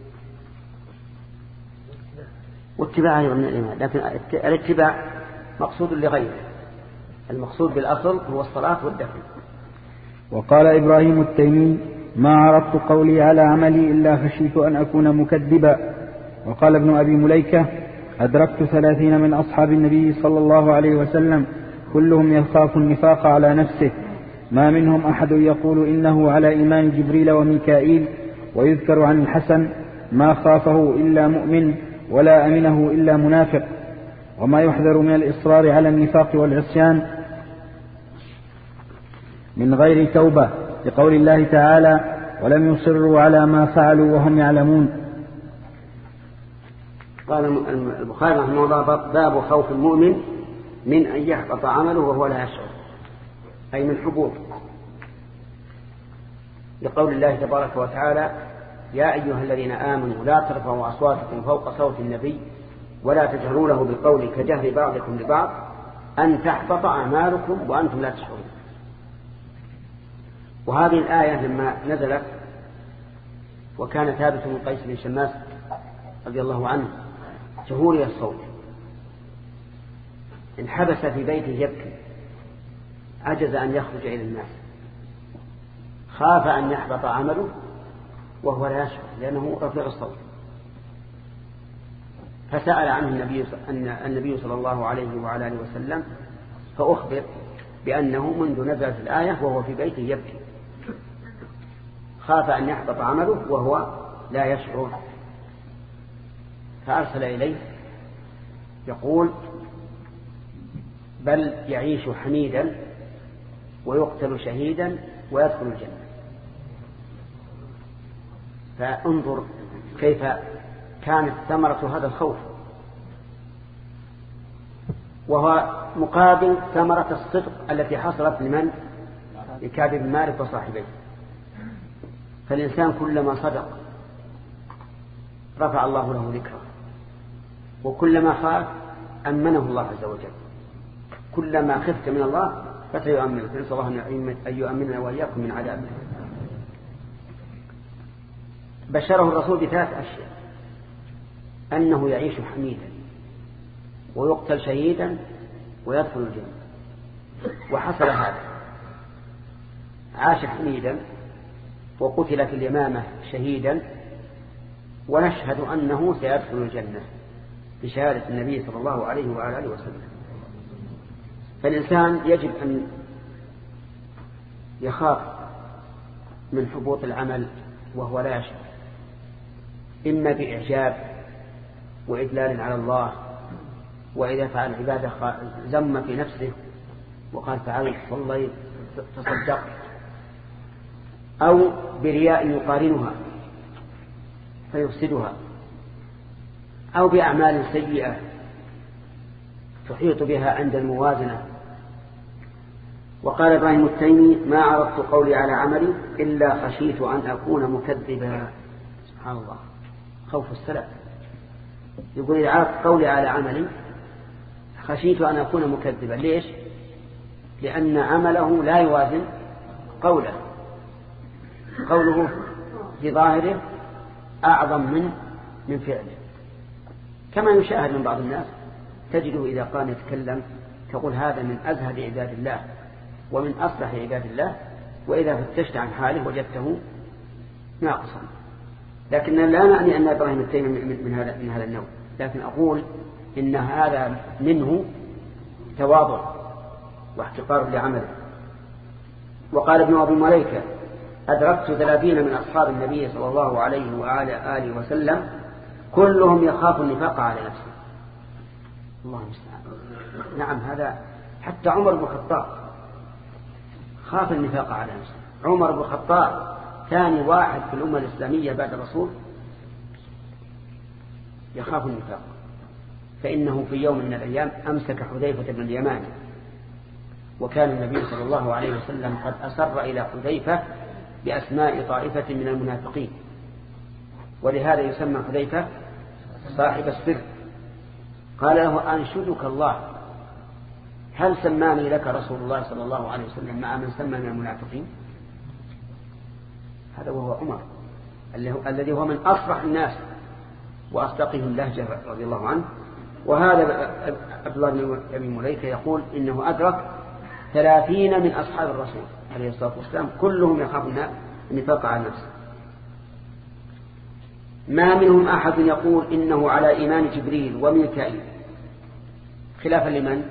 واتباع من الإيمان، لكن الاتباع مقصود لغيره، المقصود بالأصل هو الصلاة والدفن. وقال إبراهيم التيمي ما عرضت قولي على عملي إلا خشيت أن أكون مكذبا. وقال ابن أبي مليكة أدركت ثلاثين من أصحاب النبي صلى الله عليه وسلم كلهم يخاف النفاق على نفسه، ما منهم أحد يقول إنه على إيمان جبريل وميكائيل. ويذكر عن الحسن ما خافه إلا مؤمن ولا أمنه إلا منافق. وما يحذر من الإصرار على النفاق والعصيان من غير توبة، لقول الله تعالى ولم يصروا على ما فعلوا وهم يعلمون. قال البخاري رحمه الله باب خوف المؤمن من أن يحبط عمله وهو لا يشعر، أي من حبوط، لقول الله تبارك وتعالى يا أيها الذين آمنوا لا ترفعوا أصواتكم فوق صوت النبي ولا تجهروا له بالقول كجهر بعضكم لبعض أن تحبط أعمالكم وأنتم لا تشعرون. وهذه الآية لما نزلت وكان ثابت بن قيس بن شماس رضي الله عنه جهوري الصوت انحبس في بيته يبكي، عجز أن يخرج إلى الناس، خاف أن يحبط عمله وهو لا يشعر لأنه رفيع الصوت. فسأل عنه النبي أن النبي صلى الله عليه وعلى آله وسلم فأخبر بأنه منذ نزلت الآية وهو في بيته يبكي، خاف أن يحبط عمله وهو لا يشعر، فأرسل إليه يقول بل يعيش حميدا ويقتل شهيدا ويدخل الجنة. فانظر كيف كانت ثمرة هذا الخوف، وهو مقابل ثمرة الصدق التي حصلت لمن؟ لكعب بن مالك وصاحبيه. فالإنسان كلما صدق رفع الله له ذكره، وكلما خاف أمنه الله عز وجل. كلما خفت من الله فسيؤمنك، نسأل الله أن يؤمننا وإياكم من عذابه. بشره الرسول بثلاث أشياء: أنه يعيش حميدا ويقتل شهيدا ويدخل الجنة. وحصل هذا، عاش حميدا وقتل في اليمامة شهيدا، ونشهد أنه سيدخل الجنة بشهادة النبي صلى الله عليه وعلى آله وسلم. فالإنسان يجب أن يخاف من حبوط العمل وهو لا يشعر، إما بإعجاب وإدلال على الله، وإذا فعل عبادة زم في نفسه وقال فعلت والله تصدق، أو برياء يقارنها فيفسدها، أو بأعمال سيئة تحيط بها عند الموازنة. وقال إبراهيم التيمي ما عرضت قولي على عملي إلا خشيت أن أكون مكذبا. سبحان الله، خوف السلف. يقول إذا عرضت قولي على عملي خشيت أن أكون مكذبا. ليش؟ لأن عمله لا يوازن قوله، قوله في ظاهره أعظم من من فعله. كما يشاهد من بعض الناس تجده إذا قام يتكلم تقول هذا من أزهد عباد الله ومن أصلح عباد الله، وإذا فتشت عن حاله وجدته ناقصا. لكن لا نعني أن إبراهيم التيمي من هذا من هذا النوع، لكن أقول إن هذا منه تواضع واحتقار لعمله. وقال ابن أبي مليكة أدركت ثلاثين من أصحاب النبي صلى الله عليه وعلى آله وسلم كلهم يخاف النفاق على نفسه. الله المستعان. نعم، هذا حتى عمر بن الخطاب خاف النفاق على نفسه. عمر بن الخطاب ثاني واحد في الأمة الإسلامية بعد الرسول يخاف النفاق، فإنه في يوم من الأيام أمسك حذيفة بن اليمان، وكان النبي صلى الله عليه وسلم قد أسر إلى حذيفة بأسماء طائفة من المنافقين، ولهذا يسمى حذيفة صاحب السر. قال له أنشدك الله هل سماني لك رسول الله صلى الله عليه وسلم مع من سمى من المنافقين؟ هذا وهو عمر الذي هو من أصرح الناس وأصدقهم لهجة رضي الله عنه. وهذا عبد الله بن أبي مليكة يقول إنه أدرك ثلاثين من أصحاب الرسول عليه الصلاة والسلام كلهم يخافون النفاق على نفسه. ما منهم أحد يقول إنه على إيمان جبريل وميكائيل، خلافا لمن؟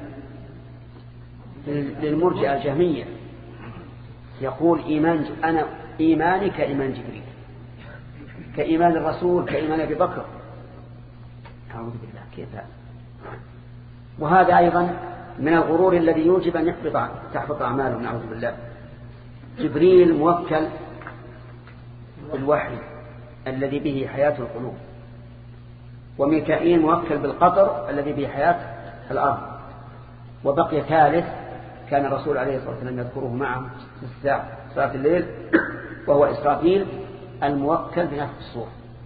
للمرجئة الجهمية. يقول إيمان أنا إيماني كإيمان جبريل، كإيمان الرسول، كإيمان أبي بكر. أعوذ بالله، كيف هذا؟ وهذا أيضا من الغرور الذي يوجب أن يحبط تحبط أعماله، نعوذ بالله. جبريل موكل بالوحي الذي به حياة القلوب، وميكائيل موكل بالقطر الذي به حياة الأرض. وبقي ثالث كان الرسول عليه الصلاة والسلام يذكره معه في الساعة صلاة الليل، وهو إسرافيل الموكل بنفخ الصور.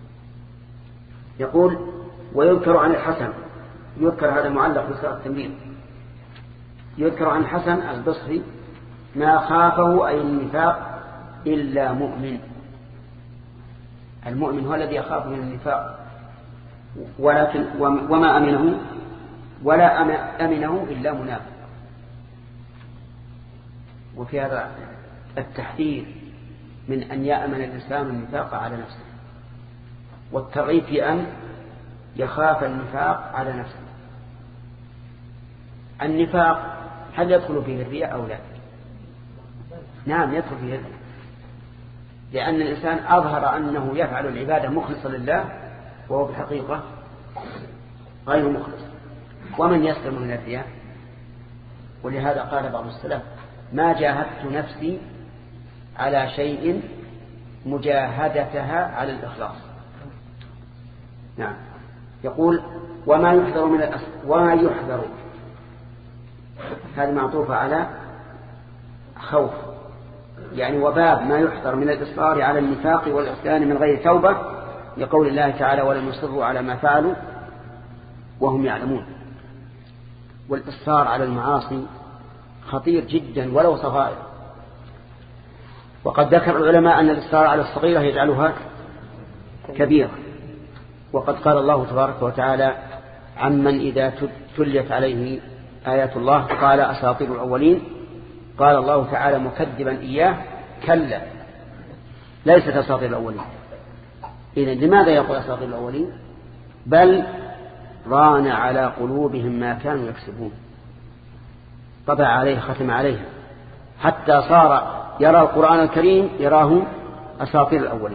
يقول ويذكر عن الحسن، يذكر هذا معلق في صلاة التمرين، يذكر عن الحسن البصري ما خافه أي النفاق إلا مؤمن. المؤمن هو الذي يخاف من النفاق، ولكن وما أمنه ولا أمنه إلا منافق. وفي هذا التحذير من أن يأمن الإنسان النفاق على نفسه، والترغيب في أن يخاف النفاق على نفسه. النفاق هل يدخل فيه الرياء أو لا؟ نعم يدخل فيه الرياء، لأن الإنسان أظهر أنه يفعل العبادة مخلصا لله وهو بالحقيقة غير مخلص. ومن يسلم من الرياء؟ ولهذا قال بعض السلف: ما جاهدت نفسي على شيء مجاهدتها على الإخلاص. نعم. يقول: وما يحذر من الأصل، وما يحذر، هذه معطوفة على خوف، يعني وباب ما يحذر من الإصرار على النفاق والعصيان من غير توبة، لقول الله تعالى: ولم يصروا على ما فعلوا وهم يعلمون. والإصرار على المعاصي خطير جدا ولو صغائر، وقد ذكر العلماء أن الإصرار على الصغيرة يجعلها كبيرة. وقد قال الله تبارك وتعالى عمن إذا تليت عليه آيات الله قال أساطير الأولين، قال الله تعالى مكذبا إياه: كلا ليست أساطير الأولين. إذن لماذا يقول أساطير الأولين؟ بل ران على قلوبهم ما كانوا يكسبون، طبع عليه، ختم عليه، حتى صار يرى القرآن الكريم يراه أساطير الأولين.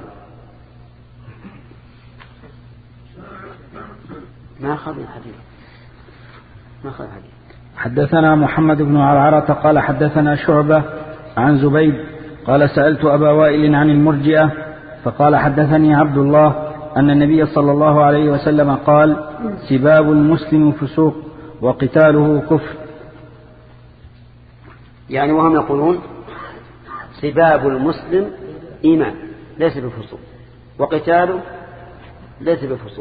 ما أخذ الحديث ما أخذ الحديث حدثنا محمد بن عرعرة قال حدثنا شعبة عن زبيد قال سألت أبا وائل عن المرجئة فقال حدثني عبد الله أن النبي صلى الله عليه وسلم قال: سباب المسلم فسوق وقتاله كفر. يعني وهم يقولون سباب المسلم إيمان ليس بفسوق، وقتاله ليس بفسوق،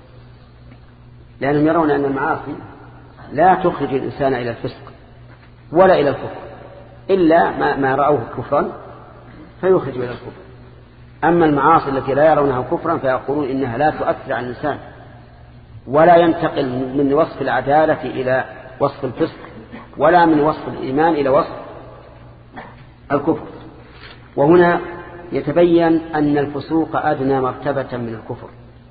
لأنهم يرون أن المعاصي لا تخرج الإنسان إلى الفسق ولا إلى الكفر، إلا ما, ما رأوه كفرا فيخرج إلى الكفر. أما المعاصي التي لا يرونها كفرا فيقولون إنها لا تؤثر على الإنسان ولا ينتقل من وصف العدالة إلى وصف الفسق ولا من وصف الإيمان إلى وصف الكفر. وهنا يتبين أن الفسوق أدنى مرتبة من الكفر،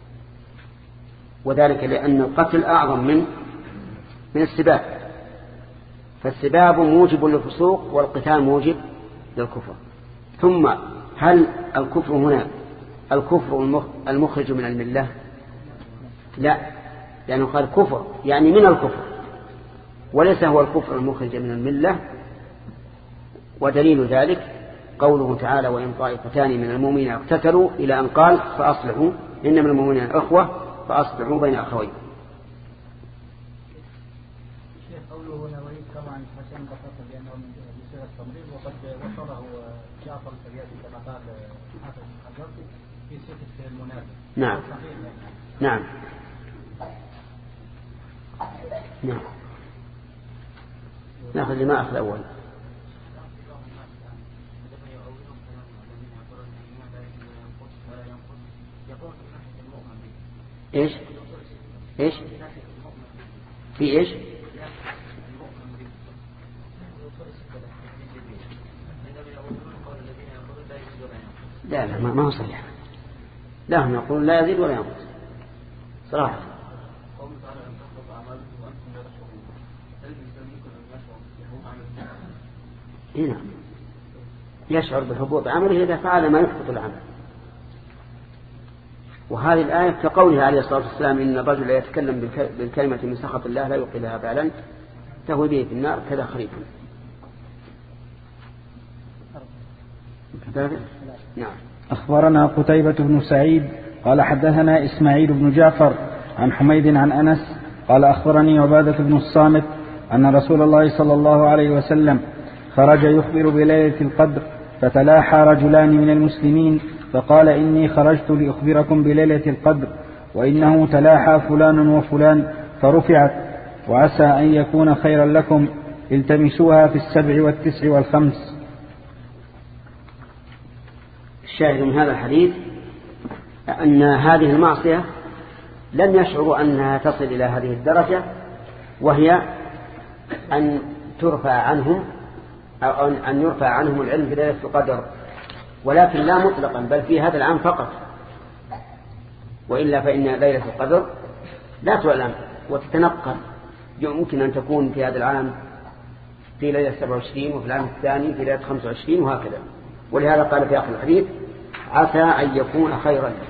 وذلك لأن القتل أعظم من من السباب، فالسباب موجب للفسوق والقتال موجب للكفر. ثم هل الكفر هنا الكفر المخرج من الملة؟ لا، لأنه قال كفر يعني من الكفر، وليس هو الكفر المخرج من الملة. ودليل ذلك قوله تعالى: وإن طائفتان من المؤمنين اقتتلوا، إلى أن قال: فأصلحوا إنما المؤمنين أخوة فأصلحوا بين أخوين. قوله هنا وليد كما عن حسين بسيطة لأنه من بصيغة التمريض، وقد وصله جعفر الفريابي كما قال حافظ الحجري في صفة المنافق. نعم نعم نعم ناخذ لما أخذ أول. إيش إيش في إيش لا لا ما هو صحيح. لا، هم يقولون لا يزيد ولا ينقص صراحة. هنا يشعر بحبوط عمله إذا فعل ما يحبط العمل. وهذه الآية كقولها عليه الصلاة والسلام: إن الرجل لا يتكلم بالكلمة من سخط الله لا يلقي لها بالا تهوي به في النار كذا خريفا. نعم. أخبرنا قتيبة بن سعيد قال حدثنا إسماعيل بن جعفر عن حميد عن أنس قال أخبرني عبادة بن الصامت أن رسول الله صلى الله عليه وسلم خرج يخبر بليلة القدر فتلاحى رجلان من المسلمين فقال: إني خرجت لأخبركم بليلة القدر وإنه تلاحى فلان وفلان فرفعت، وعسى أن يكون خيرا لكم، التمسوها في السبع والتسع والخمس. الشاهد من هذا الحديث أن هذه المعصية لم يشعروا أنها تصل إلى هذه الدرجة، وهي أن ترفع عنهم أو أن يرفع عنهم العلم بليلة القدر ولكن لا مطلقا، بل في هذا العام فقط، وإلا فإن ليلة القدر لا تعلم وتتنقل، يمكن أن تكون في هذا العام في ليلة سبعة وعشرين وفي العام الثاني في ليلة خمسة وعشرين وهكذا. ولهذا قال في آخر الحديث عسى أن يكون خيرا لكم،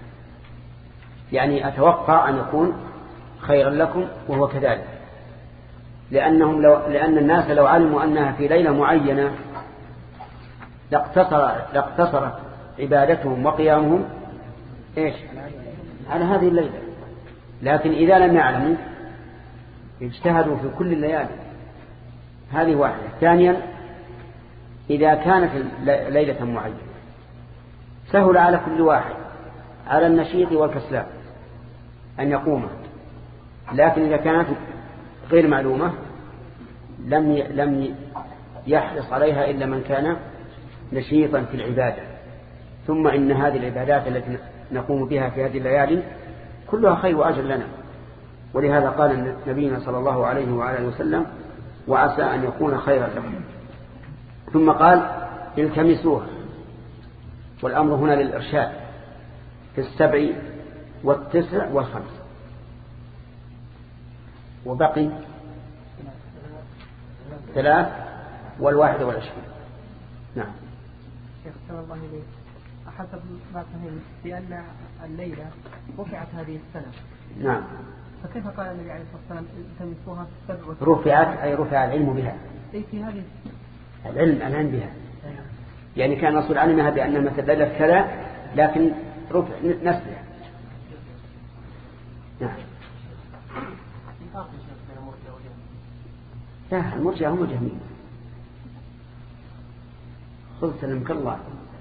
يعني أتوقع أن يكون خيرا لكم، وهو كذلك، لأنهم لو لأن الناس لو علموا أنها في ليلة معينة لاقتصر لاقتصرت عبادتهم وقيامهم إيش على هذه الليلة. لكن إذا لم يعلموا اجتهدوا في كل الليالي. هذه واحدة. ثانيا، إذا كانت ليلة معينة سهل على كل واحد، على النشيط والكسلان أن يقوم، لكن إذا كانت غير معلومة لم لم يحرص عليها إلا من كان نشيطا في العبادة. ثم إن هذه العبادات التي نقوم بها في هذه الليالي كلها خير وأجر لنا، ولهذا قال نبينا صلى الله عليه وعلى وسلم وعسى أن يكون خيرا لكم. ثم قال التمسوها، والأمر هنا للإرشاد في السبع والتسع والخمس، وبقي ثلاث والواحد والعشرين. نعم. شيخ صلى الله عليه حسب ما فهمت بأن الليلة رفعت هذه السنة. نعم. فكيف قال النبي عليه الصلاة والسلام التمسوها في السبع والتسع؟ رفعت أي رفع العلم بها. أي في هذه العلم العلم بها. يعني كان الرسول علمها بأن مثل ليلة كذا، لكن رفع نسبها. نعم. لا، المرجئة هم جهميين. خذ سلمك الله،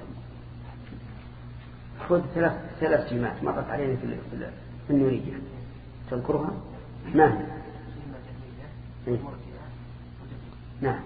خذ ثلاث ثلاث جماعات مرت علينا في في النورية، تذكرها؟ ما هي؟ إيه؟ نعم.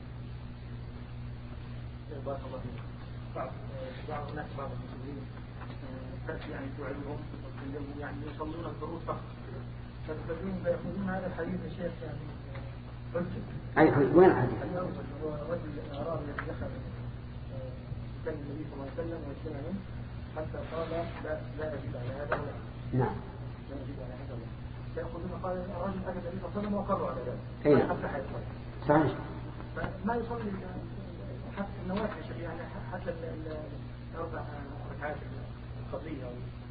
بعض بعض الناس بعض المسلمين يعني تعلمهم يعني يصلون الفروض فقط، فيأخذون هذا الحديث يا شيخ يعني أي حديث؟ وين الحديث؟ رجل أعرابي دخل كان النبي صلى الله عليه وسلم واجتمع منه حتى قال لا لا أجد على هذا ولا. نعم. لا أجد على هذا ولا. فيأخذون قال الرجل أجد النبي صلى الله عليه وسلم وقروا على ذلك. أي. حتى حيث. صحيح. فما يصلي حتى النوافل يعني حتى الأربع ركعات القضية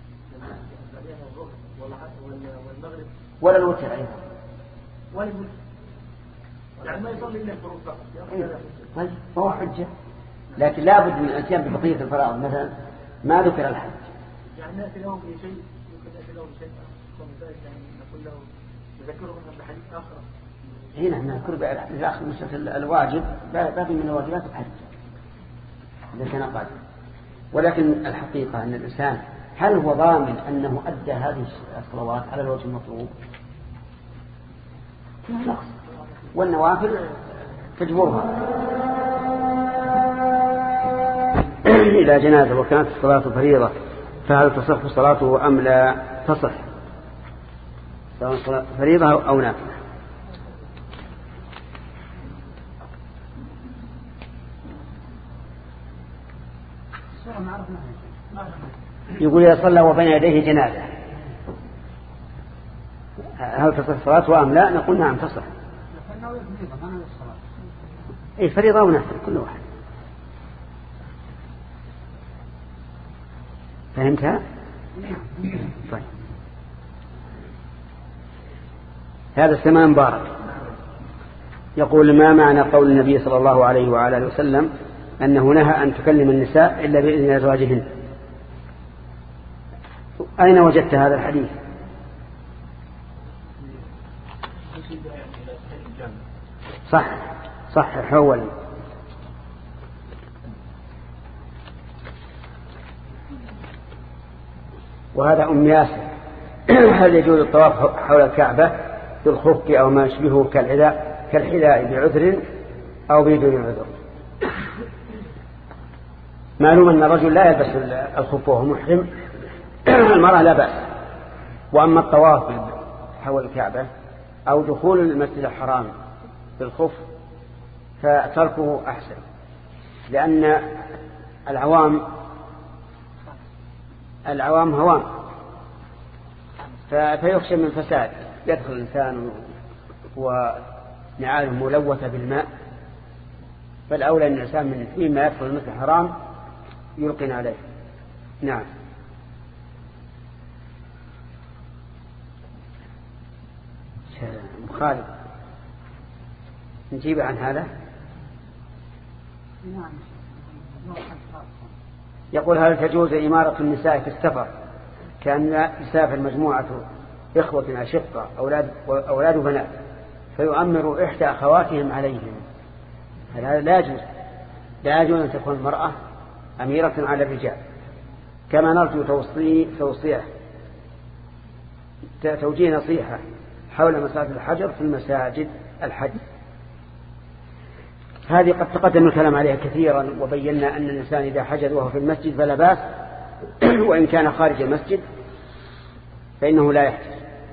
والمغرب ولا الوتر أيضا. ولا الوتر. يعني ما يصلي إلا الفروض فقط. طيب فهو حجة، لكن لا بد من الاتيان ببقية الفرائض، مثلا ما ذكر الحج. يعني نأتي لهم بشيء يمكن نأتي لهم بشيء يعني نقول له نذكرهم بحديث آخر. هنا نذكر بالآخر مسألة الواجب باقي من الواجبات الحج إذا كان قادر. ولكن الحقيقة أن الإنسان هل هو ضامن أنه أدى هذه الصلوات على الوجه المطلوب؟ لا، والنوافل تجبرها. إلى جنازة وكانت الصلاة فريضة فهل تصح صلاته أم لا تصح، سواء صلاة فريضة أو نافلة؟ يقول إذا صلى وبين يديه جنازة هل تصح صلاته أم لا؟ نقول نعم تصح. إيه فريضة ونافلة كل واحد. فهمتها؟ طيب. هذا السماء مبارك يقول ما معنى قول النبي صلى الله عليه وعلى آله وسلم أنه نهى أن تكلم النساء إلا بإذن أزواجهن؟ أين وجدت هذا الحديث؟ صح صح حول. وهذا أم ياسر هل يجوز الطواف حول الكعبة بالخف أو ما يشبهه كالحذاء كالحذاء بعذر أو بدون عذر؟ معلوم أن الرجل لا يلبس الخف وهو محرم، المرأة لا بأس. وأما الطواف حول الكعبة أو دخول المسجد الحرام بالخف فتركه أحسن، لأن العوام العوام هوام، فيخشى من فساد، يدخل الإنسان ونعاله ملوثة بالماء، فالأولى أن الإنسان من فيما يدخل مثل حرام يلقن عليه. نعم. خالد نجيب عن هذا. يقول هل تجوز إمارة النساء في السفر كأن يسافر مجموعة إخوة أشقة أولاد, أولاد بنات فيؤمر إحدى أخواتهم عليهم؟ هذا لا يجوز. لا يجوز أن تكون المرأة أميرة على الرجال، كما نرجو توصية توجيه نصيحة حول مساجد الحجر في المساجد الحج. هذه قد تقدم الكلام عليها كثيرا، وبينا أن الإنسان إذا حجر وهو في المسجد فلا بأس، وإن كان خارج المسجد فإنه لا يحجر.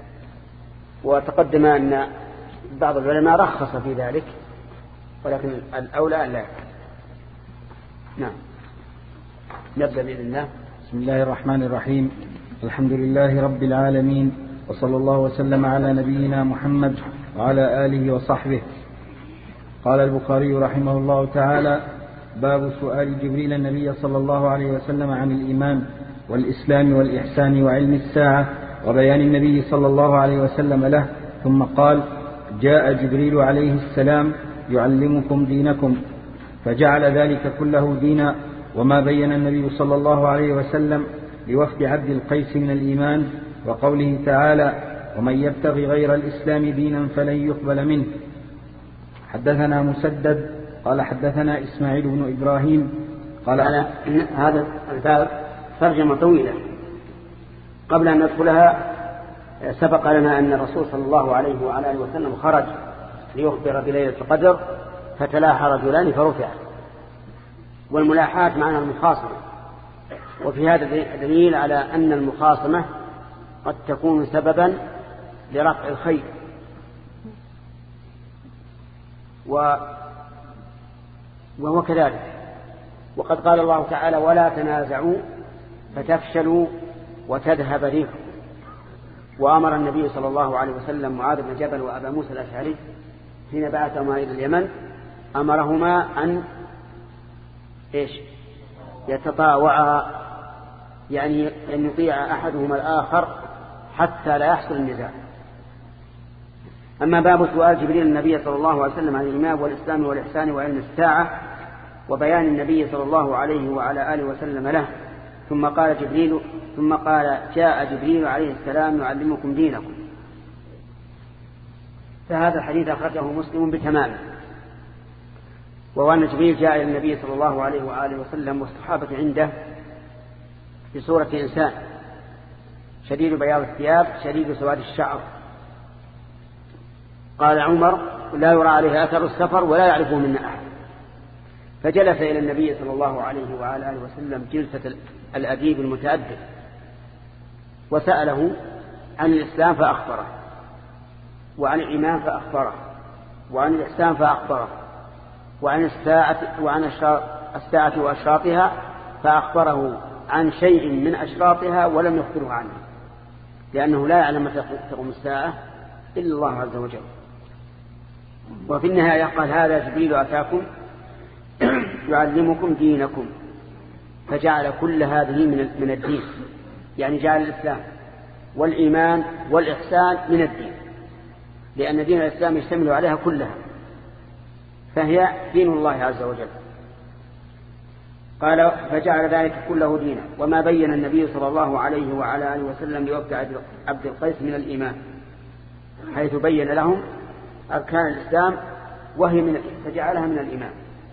وتقدم أن بعض العلماء رخص في ذلك، ولكن الأولى أن لا يحجر. نعم. نبدأ بإذن الله. بسم الله الرحمن الرحيم. الحمد لله رب العالمين، وصلى الله وسلم على نبينا محمد وعلى آله وصحبه. قال البخاري رحمه الله تعالى: باب سؤال جبريل النبي صلى الله عليه وسلم عن الإيمان والإسلام والإحسان وعلم الساعة وبيان النبي صلى الله عليه وسلم له، ثم قال: جاء جبريل عليه السلام يعلمكم دينكم، فجعل ذلك كله دينا. وما بين النبي صلى الله عليه وسلم لوفد عبد القيس من الإيمان، وقوله تعالى: ومن يبتغي غير الإسلام دينا فلن يقبل منه. حدثنا مسدد قال حدثنا إسماعيل بن إبراهيم قال هذا الباب ترجمة طويلة. قبل أن ندخلها سبق لنا أن الرسول صلى الله عليه وعلى آله وسلم خرج ليخبر بليلة القدر، فتلاحى رجلان فرفع، والملاحات معنى المخاصمة. وفي هذا دليل على أن المخاصمة قد تكون سببا لرفع الخير. وهو كذلك. وقد قال الله تعالى: ولا تنازعوا فتفشلوا وتذهب ريحكم. وأمر النبي صلى الله عليه وسلم معاذ بن جبل وأبا موسى الأشعري حين بعثهما إلى اليمن، أمرهما أن إيش يتطاوعا، يعني أن يطيع أحدهما الآخر حتى لا يحصل النزاع. أما باب سؤال جبريل النبي صلى الله عليه وسلم عن الإيمان والإسلام والإحسان وعلم الساعة وبيان النبي صلى الله عليه وعلى آله وسلم له، ثم قال جبريل ثم قال جاء جبريل عليه السلام يعلمكم دينكم. فهذا الحديث أخرجه مسلم بتمامه، وهو أن جبريل جاء إلى النبي صلى الله عليه وآله وسلم والصحابة عنده في صورة إنسان شديد بياض الثياب شديد سواد الشعر. قال عمر: لا يرى عليه أثر السفر ولا يعرفه منا أحد. فجلس إلى النبي صلى الله عليه وعلى آله وسلم جلسة الأديب المتأدب، وسأله عن الإسلام فأخبره، وعن الإيمان فأخبره، وعن الإحسان فأخبره، وعن الساعة وعن الساعة وأشراطها فأخبره عن شيء من أشراطها ولم يخبره عنه، لأنه لا يعلم متى تقوم الساعة إلا الله عز وجل. وفي النهاية قال: هذا جبريل أتاكم يعلمكم دينكم، فجعل كل هذه من الدين، يعني جعل الإسلام والإيمان والإحسان من الدين، لأن دين الإسلام يشتمل عليها كلها، فهي دين الله عز وجل. قال: فجعل ذلك كله دينا. وما بين النبي صلى الله عليه وعلى آله وسلم لوفد عبد القيس من الإيمان، حيث بين لهم أركان الإسلام وهي من فجعلها من الإيمان.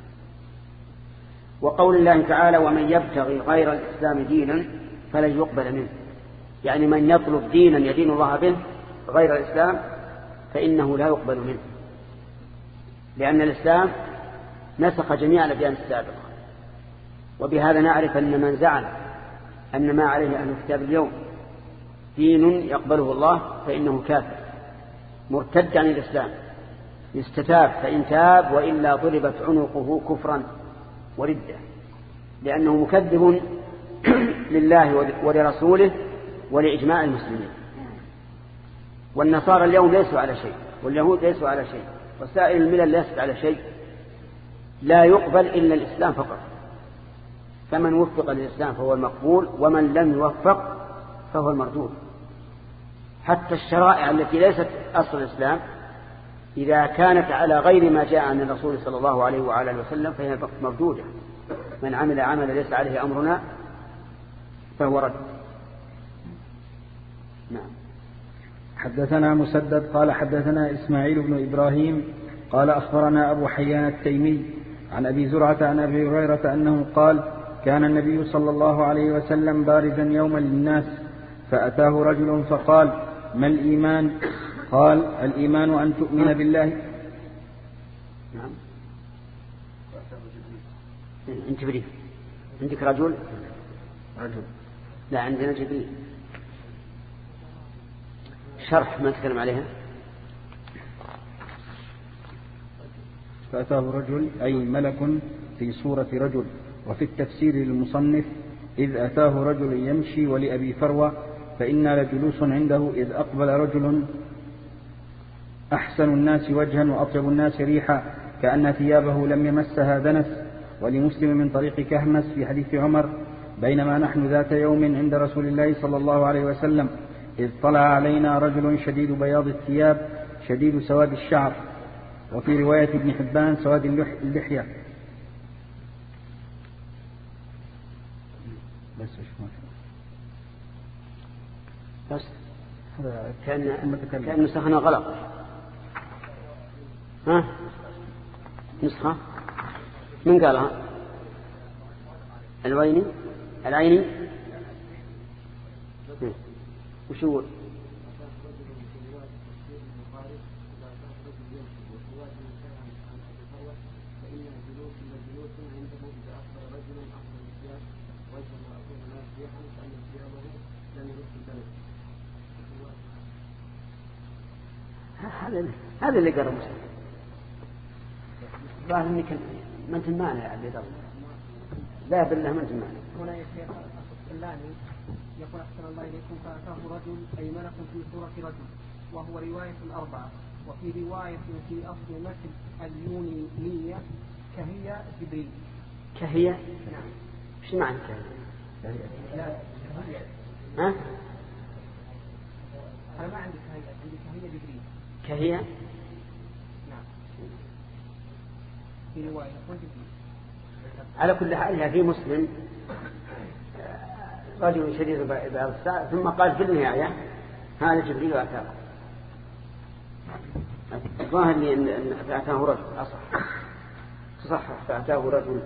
وقول الله تعالى: ومن يبتغي غير الإسلام دينا فلن يقبل منه، يعني من يطلب دينا يدين الله به غير الإسلام فإنه لا يقبل منه، لأن الإسلام نسخ جميع الأديان السابقة. وبهذا نعرف أن من زعم أن ما عليه أهل الكتاب اليوم دين يقبله الله فإنه كافر مرتد عن الإسلام، يستتاب فإن تاب، وإلا ضربت عنقه كفرا وردة. لأنه مكذب لله ولرسوله ولإجماع المسلمين. والنصارى اليوم ليسوا على شيء، واليهود ليسوا على شيء، وسائر الملل ليست على شيء، لا يقبل إلا الإسلام فقط. فمن وفق للإسلام فهو المقبول، ومن لم يوفق فهو المردود. حتى الشرائع التي ليست أصل الإسلام إذا كانت على غير ما جاء عن الرسول صلى الله عليه وعلى اله وسلم فهي مردودة. من عمل عملا ليس عليه أمرنا فهو رد. نعم. حدثنا مسدد قال حدثنا إسماعيل بن إبراهيم قال أخبرنا أبو حيان التيمي عن أبي زرعة عن أبي هريرة أنه قال كان النبي صلى الله عليه وسلم بارزا يوما للناس فأتاه رجل فقال ما الإيمان؟ قال الإيمان أن تؤمن بالله. نعم. أنت بريد عندك رجل رجل لا عندنا جبريل. شرح ما نتكلم عليها. فأتاه رجل أي ملك في صورة رجل. وفي التفسير للمصنف إذ أتاه رجل يمشي ولأبي فروة فإنا لجلوس عنده إذ أقبل رجل أحسن الناس وجها وأطيب الناس ريحا كأن ثيابه لم يمسها دنس. ولمسلم من طريق كهمس في حديث عمر بينما نحن ذات يوم عند رسول الله صلى الله عليه وسلم إذ طلع علينا رجل شديد بياض الثياب شديد سواد الشعر. وفي رواية ابن حبان سواد اللحية. بس بس كان كان نسخنا غلط. ها نسخة من قالها؟ الويني العيني. وشو هذا اللي قرر مسلم. ظاهر انك ما انت معنا يا عبد الله. لا بالله ما انت معنا. هنا يا شيخ السلاني يقول احسن الله اليكم فاتاه رجل اي ملك في صورة رجل وهو رواية الأربعة. وفي رواية في أصل مثل اليونينية كهي جبريل. كهي؟ نعم. ايش معنى كهي؟ لا كهي. ها؟ أنا ما عندي كهي، عندي كهي جبريل. كهي؟ نعم. في رواية جبريل. على كل حال هي في مسلم رجل شديد بياض الشعر ثم قال في النهاية هذا جبريل أتاه. الظاهر لي أن فأتاه رجل أصح صح فأتاه رجل.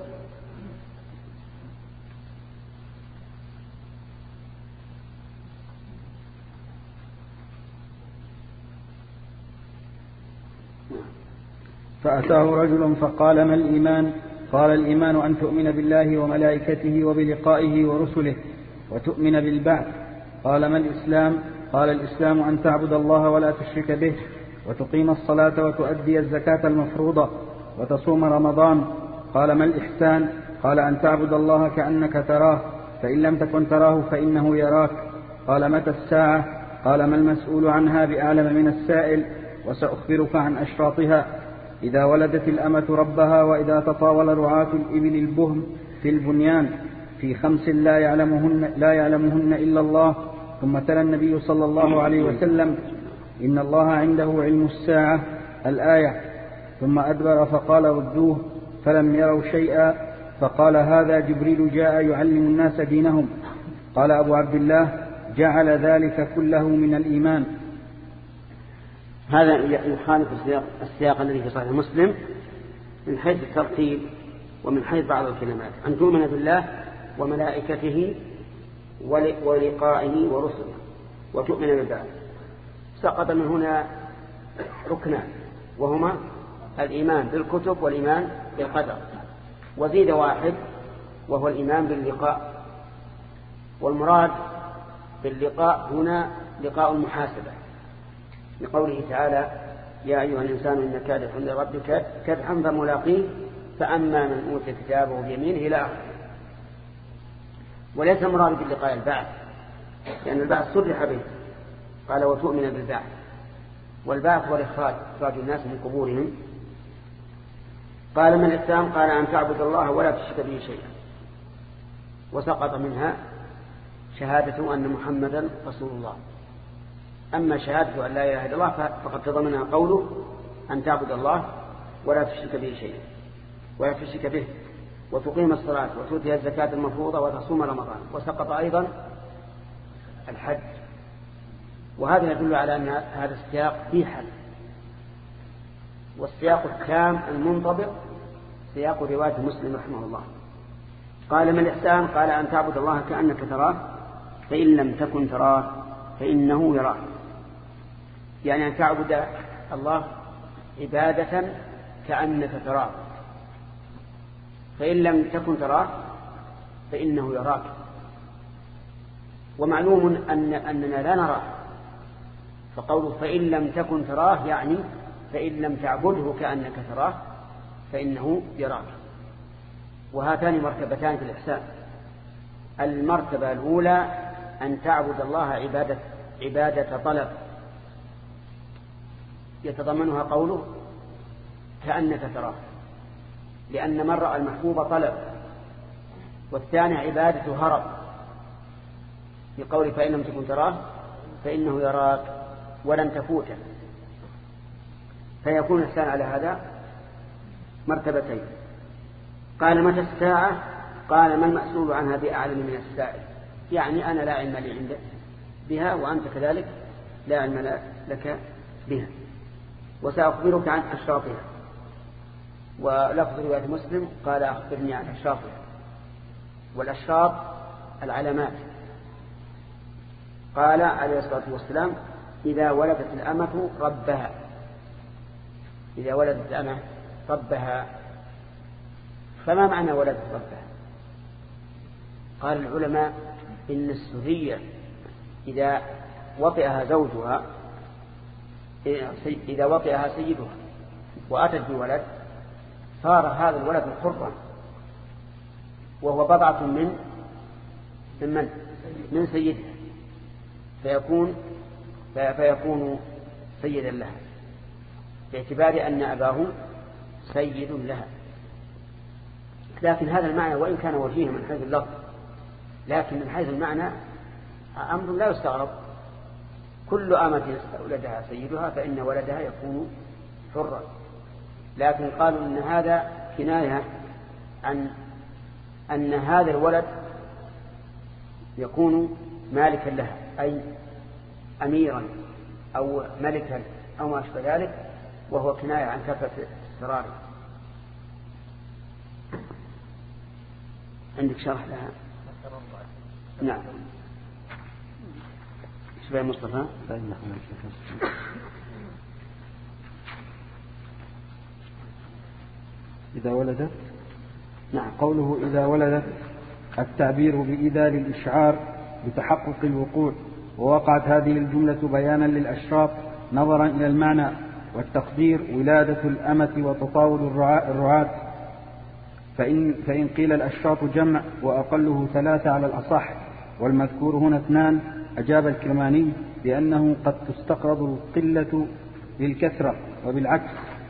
فأتاه رجل فقال ما الإيمان؟ قال الإيمان أن تؤمن بالله وملائكته وبلقائه ورسله وتؤمن بالبعث. قال ما الإسلام؟ قال الإسلام أن تعبد الله ولا تشرك به وتقيم الصلاة وتؤدي الزكاة المفروضة وتصوم رمضان. قال ما الإحسان؟ قال أن تعبد الله كأنك تراه فإن لم تكن تراه فإنه يراك. قال متى الساعة؟ قال ما المسؤول عنها بأعلم من السائل وسأخبرك عن أشراطها. إذا ولدت الأمة ربها وإذا تطاول رعاة الإبل البهم في البنيان في خمس لا يعلمهن, لا يعلمهن إلا الله. ثم تلا النبي صلى الله عليه وسلم إن الله عنده علم الساعة الآية. ثم أدبر فقال ردوه فلم يروا شيئا. فقال هذا جبريل جاء يعلم الناس دينهم. قال أبو عبد الله جعل ذلك كله من الإيمان. هذا يخالف السياق الذي في صحيح مسلم من حيث الترتيب ومن حيث بعض الكلمات. أن تؤمن بالله وملائكته ولقائه ورسله وتؤمن بالبعث. سقط من هنا ركنان وهما الإيمان بالكتب والإيمان بالقدر. وزيد واحد وهو الإيمان باللقاء. والمراد باللقاء هنا لقاء المحاسبة لقوله تعالى يا أيها الإنسان إنك كادح لربك كدحا فملاقيه فأما من أوتي كتابه بيمينه إلى آخره. وليس مراد باللقاء البعث، لأن البعث صرح به، قال وتؤمن بالبعث، والبعث هو الإخراج، إخراج الناس من قبورهم. قال من الإسلام؟ قال أن تعبد الله ولا تشرك به شيئا، وسقط منها شهادة أن محمدا رسول الله. أما شهادة أن لا إله إلا الله فقد تضمنها قوله أن تعبد الله ولا تشرك به شيئا، ولا تشرك به، وتقيم الصلاة وتؤتي الزكاة المفروضة وتصوم رمضان، وسقط أيضا الحج. وهذا يدل على أن هذا السياق فيه حل. والسياق التام المنطبق سياق رواية مسلم رحمه الله. قال ما الإحسان؟ قال أن تعبد الله كأنك تراه فإن لم تكن تراه فإنه يراك. يعني أن تعبد الله عبادة كأنك تراه، فإن لم تكن تراه فإنه يراك. ومعلوم أن أننا لا نراه، فقوله فإن لم تكن تراه يعني فإن لم تعبده كأنك تراه فإنه يراك. وهاتان مرتبتان في الإحسان. المرتبة الأولى أن تعبد الله عبادة, عبادة طلب يتضمنها قوله كأنك تراه، لأن من رأى المحبوب طلب. والثاني عبادة هرب، بقول فإن لم تكن تراه فإنه يراك ولن تفوته. فيكون الإحسان على هذا مرتبتين. قال متى الساعة؟ قال ما المسؤول عنها بأعلم من السائل. يعني أنا لا علم لي عندك بها وأنت كذلك لا علم لك بها، وسأخبرك عن أشراطها. ولفظ رواية مسلم قال أخبرني عن أشراطها. والأشراط العلامات. قال عليه الصلاة والسلام إذا ولدت الأمة ربها، إذا ولدت الأمة ربها. فما معنى ولدت ربها؟ قال العلماء إن السرية إذا وطئها زوجها، إذا وطئها سيدها وأتت بولد صار هذا الولد حرا، وهو بضعة من من من, من سيدها، فيكون فيكون سيدا لها باعتبار أن أباه سيد لها. لكن هذا المعنى وإن كان وجيها من حيث اللفظ، لكن من حيث المعنى أمر لا يستغرب. كل أمة ولدها سيدها فإن ولدها يكون حرا. لكن قالوا إن هذا كناية عن أن هذا الولد يكون مالكا لها، أي أميرا أو ملكا أو ما أشبه ذلك، وهو كناية عن كثرة استقراره. عندك شرح لها؟ نعم. شبه مصطفى. إذا ولدت. نعم. قوله إذا ولدت التعبير بإذا للإشعار بتحقق الوقوع، ووقعت هذه الجملة بيانا للأشراط نظرا إلى المعنى والتقدير ولادة الأمة وتطاول الرعاة. فإن, فإن قيل الأشراط جمع وأقله ثلاثة على الأصح، والمذكور هنا اثنان، أجاب الكرماني بأنه قد تستقرض القلة للكثرة وبالعكس،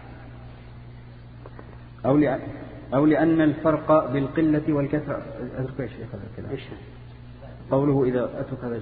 أو, لأ أو لأن الفرق بالقلة والكثرة. أذكر يا شيخ هذا الكلام. قوله إذا أتوك هذا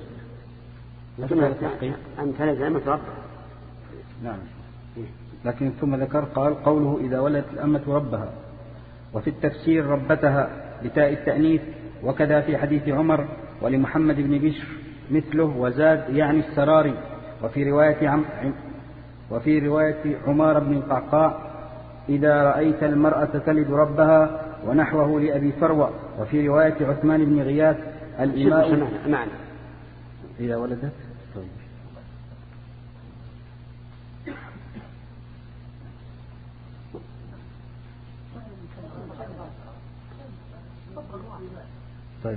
أنت لازم تربى. نعم. لكن ثم ذكر قال قوله إذا ولدت الأمة ربها، وفي التفسير ربتها بتاء التأنيث، وكذا في حديث عمر ولمحمد بن بشر مثله وزاد يعني السراري. وفي رواية عم وفي رواية عمار بن القعقاع إذا رأيت المرأة تلد ربها، ونحوه لأبي فروة. وفي رواية عثمان بن غياث الإماء معنى إذا ولدت. طيب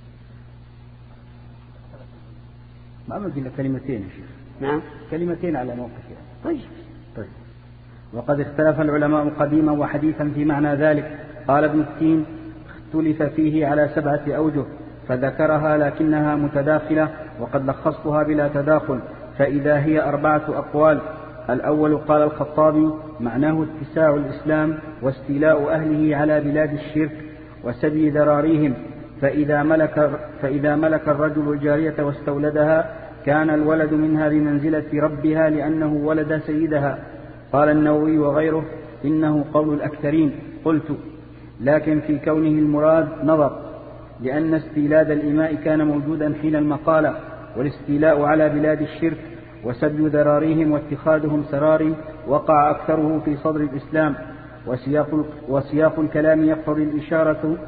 ما أمد إلا كلمتين يا شيخ. نعم كلمتين على موقف يعني. طيب طيب وقد اختلف العلماء قديما وحديثا في معنى ذلك. قال ابن التين اختلف فيه على سبعة أوجه، فذكرها لكنها متداخلة وقد لخصتها بلا تداخل، فإذا هي أربعة أقوال. الأول قال الخطابي معناه اتساع الإسلام واستيلاء أهله على بلاد الشرك وسبي ذراريهم، فإذا ملك, فإذا ملك الرجل الجارية واستولدها كان الولد منها بمنزلة ربها لأنه ولد سيدها. قال النووي وغيره إنه قول الأكثرين. قلت لكن في كونه المراد نظر، لأن استيلاد الإماء كان موجودا حين المقالة، والاستيلاء على بلاد الشرك وسبي ذراريهم واتخاذهم سرار وقع أكثره في صدر الإسلام، وسياق, وسياق الكلام يقتضي الإشارة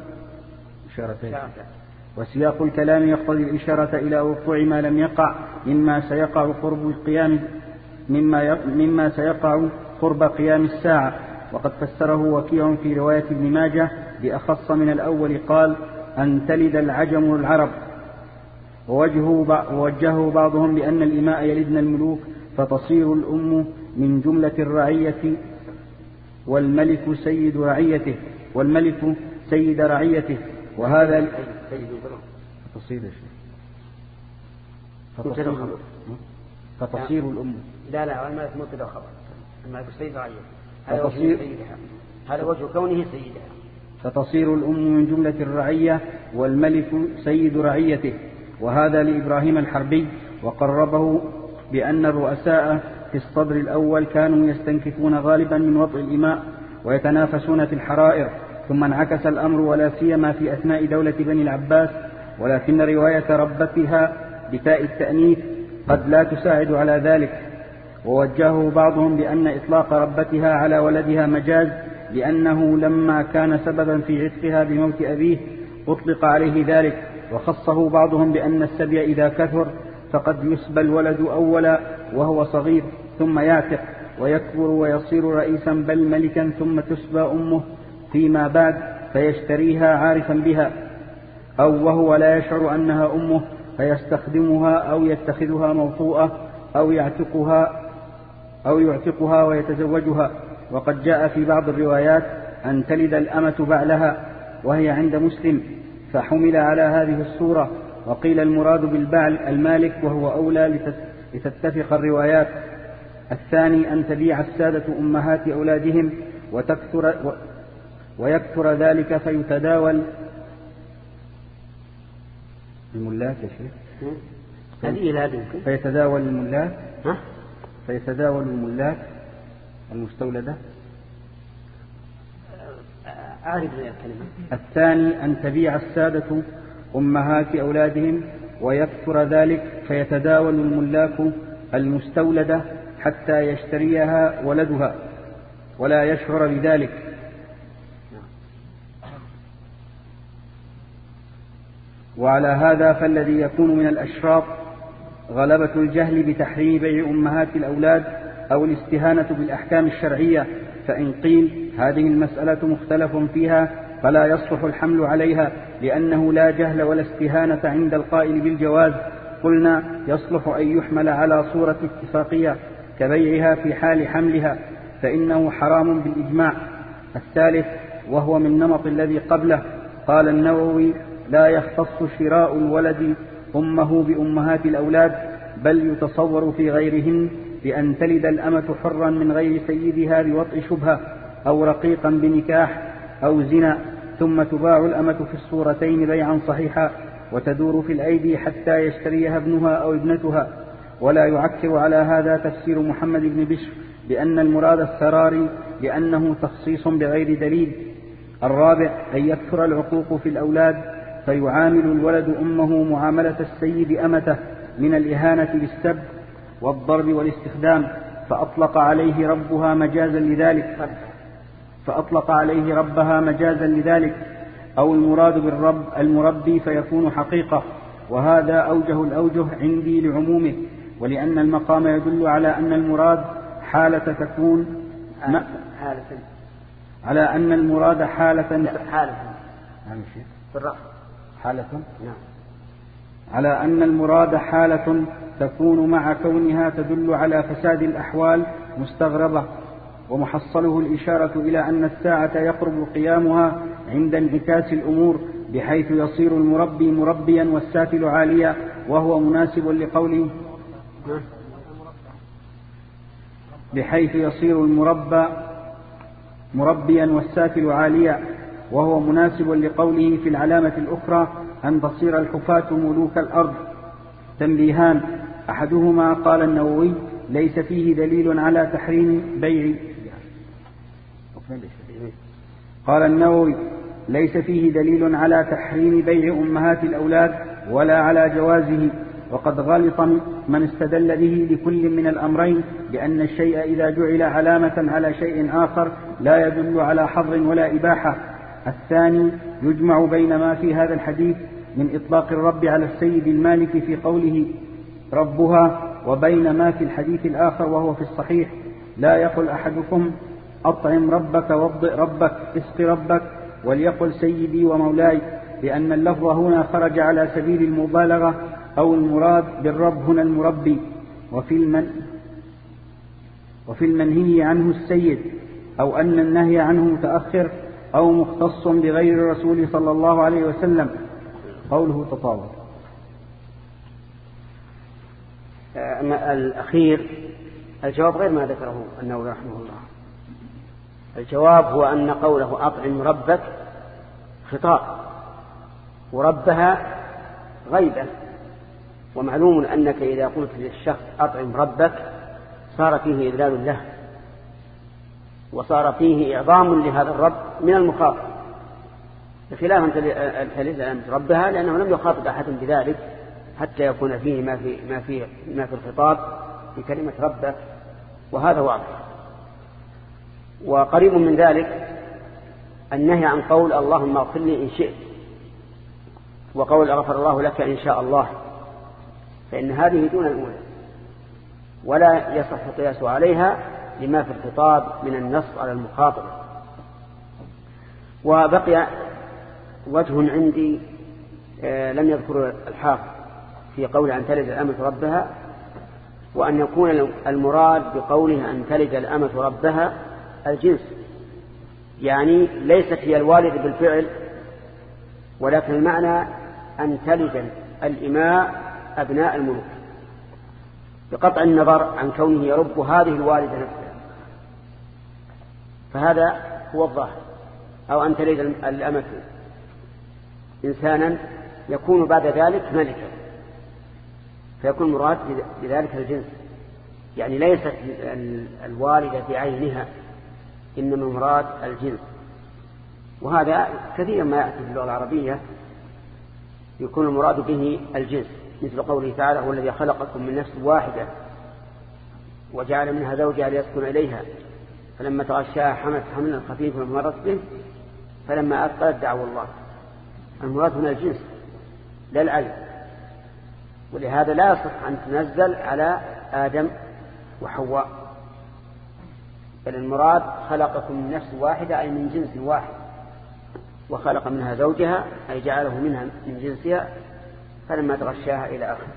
وسياق الكلام يقتضي الإشارة إلى وقوع ما لم يقع مما سيقع قرب القيام مما, مما سيقع قرب قيام الساعة. وقد فسره وكيع في رواية ابن ماجه بأخص من الأول، قال أن تلد العجم العرب. ووجهه بعضهم بأن الإماء يلدن الملوك فتصير الأم من جملة الرعية والملك سيد رعيته والملك سيد رعيته وهذا فتصير فتصير, فتصير الأم لا لا الملك مبتدا خبر الملك سيد رعيته هذا وجه سيدها، هذا وجه كونه سيدها. فتصير الأم من جملة الرعية والملك سيد رعيته، وهذا لإبراهيم الحربي. وقربه بأن الرؤساء في الصدر الأول كانوا يستنكفون غالبا من وطء الإماء ويتنافسون في الحرائر، ثم انعكس الأمر ولا سيما في أثناء دولة بني العباس، ولكن رواية ربتها بتاء التأنيث قد لا تساعد على ذلك. ووجهه بعضهم بأن إطلاق ربتها على ولدها مجاز، لأنه لما كان سببا في عتقها بموت أبيه أطلق عليه ذلك. وخصه بعضهم بأن السبي إذا كثر فقد يسبى الولد أولا وهو صغير ثم يعتق ويكبر ويصير رئيسا بل ملكا، ثم تسبى أمه فيما بعد فيشتريها عارفا بها، أو وهو لا يشعر أنها أمه فيستخدمها أو يتخذها موطوءة أو يعتقها أو يعتقها ويتزوجها. وقد جاء في بعض الروايات أن تلد الأمة بعلها، وهي عند مسلم، فحمل على هذه الصورة. وقيل المراد بالبعل المالك، وهو أولى لتتفق الروايات. الثاني أن تبيع السادة أمهات أولادهم وتكثر و ويكثر ذلك فيتداول الملاك يا شيخ هذه فيتداول الملاك فيتداول الملاك المستولدة. أعرف الكلمة. الثاني أن تبيع السادة أمهات أولادهم ويكثر ذلك فيتداول الملاك المستولدة حتى يشتريها ولدها ولا يشعر بذلك. وعلى هذا فالذي يكون من الأشراط غلبة الجهل بتحريم بيع أمهات الأولاد أو الاستهانة بالأحكام الشرعية. فإن قيل هذه المسألة مختلف فيها فلا يصلح الحمل عليها، لأنه لا جهل ولا استهانة عند القائل بالجواز، قلنا يصلح أن يحمل على صورة اتفاقية كبيعها في حال حملها، فإنه حرام بالإجماع. الثالث وهو من نمط الذي قبله، قال النووي لا يختص شراء الولد أمه بأمهات الأولاد، بل يتصور في غيرهن بأن تلد الأمة حرا من غير سيدها بوطء شبهة أو رقيقا بنكاح أو زنا، ثم تباع الأمة في الصورتين بيعا صحيحا وتدور في الأيدي حتى يشتريها ابنها أو ابنتها. ولا يعكر على هذا تفسير محمد بن بشر بأن المراد السرار لأنه تخصيص بغير دليل. الرابع أن يكثر العقوق في الأولاد فيعامل الولد أمه معاملة السيد أمته من الإهانة بالسب والضرب والاستخدام، فأطلق عليه ربها مجازا لذلك فأطلق عليه ربها مجازا لذلك أو المراد بالرب المربي فيكون حقيقة، وهذا أوجه الأوجه عندي لعمومه، ولأن المقام يدل على أن المراد حالة تكون حالة على أن المراد حالة حالة بالرفع حالة نعم على أن المراد حالة تكون مع كونها تدل على فساد الأحوال مستغربة، ومحصله الإشارة إلى أن الساعة يقرب قيامها عند انعكاس الأمور بحيث يصير المربي مربيا والسافل عاليا، وهو مناسب لقوله بحيث يصير المربى مربيا والسافل عاليا، وهو مناسب لقوله في العلامة الأخرى أن تصير الحفاة ملوك الأرض. تنبيهان: أحدهما قال النووي ليس فيه دليل على تحريم بيع قال النووي ليس فيه دليل على تحريم بيع أمهات الأولاد ولا على جوازه، وقد غلط من استدل به لكل من الأمرين، لأن الشيء إذا جعل علامة على شيء آخر لا يدل على حظر ولا إباحة. الثاني يجمع بين ما في هذا الحديث من إطلاق الرب على السيد المالك في قوله ربها، وبين ما في الحديث الآخر وهو في الصحيح: لا يقل أحدكم أطعم ربك وابضئ ربك اسق ربك، وليقل سيدي ومولاي، لأن اللفظ هنا خرج على سبيل المبالغة، أو المراد بالرب هنا المربي. وفي المن وفي المنهي عنه السيد، أو أن النهي عنه متأخر أو مختص بغير الرسول صلى الله عليه وسلم. قوله تطاول. الأخير الجواب غير ما ذكره النووي رحمه الله. الجواب هو أن قوله أطعم ربك خطاب، وربها غيبة، ومعلوم أنك إذا قلت للشخص أطعم ربك صار فيه إذلال له، وصار فيه إعظام لهذا الرب من المخاطب، بخلاف أن تلزم ربها، لأنه لم يخاطب أحد بذلك حتى يكون فيه ما في ما في ما في الخطاب في كلمة ربك، وهذا واضح. وقريب من ذلك النهي عن قول اللهم اغفر لي إن شئت، وقول غفر الله لك إن شاء الله، فإن هذه دون الأولى، ولا يصح القياس عليها لما في الخطاب من النص على المخاطب. وبقي وجه عندي آه لم يذكر الحافظ في قول أن تلد الأمة ربها، وأن يكون المراد بقوله أن تلد الأمة ربها الجنس، يعني ليست هي الوالد بالفعل، ولكن المعنى أن تلد الإماء أبناء الملوك، بقطع النظر عن كونه يرب هذه الوالدة نفسها، فهذا هو الظاهر. أو أن تلد الأمة إنسانا يكون بعد ذلك ملكا، فيكون مراد بذلك الجنس، يعني ليست الوالدة بعينها، إنما مراد الجنس. وهذا كثيرا ما يأتي في اللغة العربية يكون المراد به الجنس، مثل قوله تعالى هو الذي خلقكم من نفس واحدة وجعل منها زوجها ليسكن إليها فلما تغشاها حملت حملا خفيفا فمرت به فلما أثقلت دعوا الله. المراد هنا الجنس لا العين، ولهذا لا يصح أن تنزل على آدم وحواء، بل المراد خلقكم من نفس واحدة أي من جنس واحد، وخلق منها زوجها أي جعله منها من جنسها فلما تغشاها إلى آخره.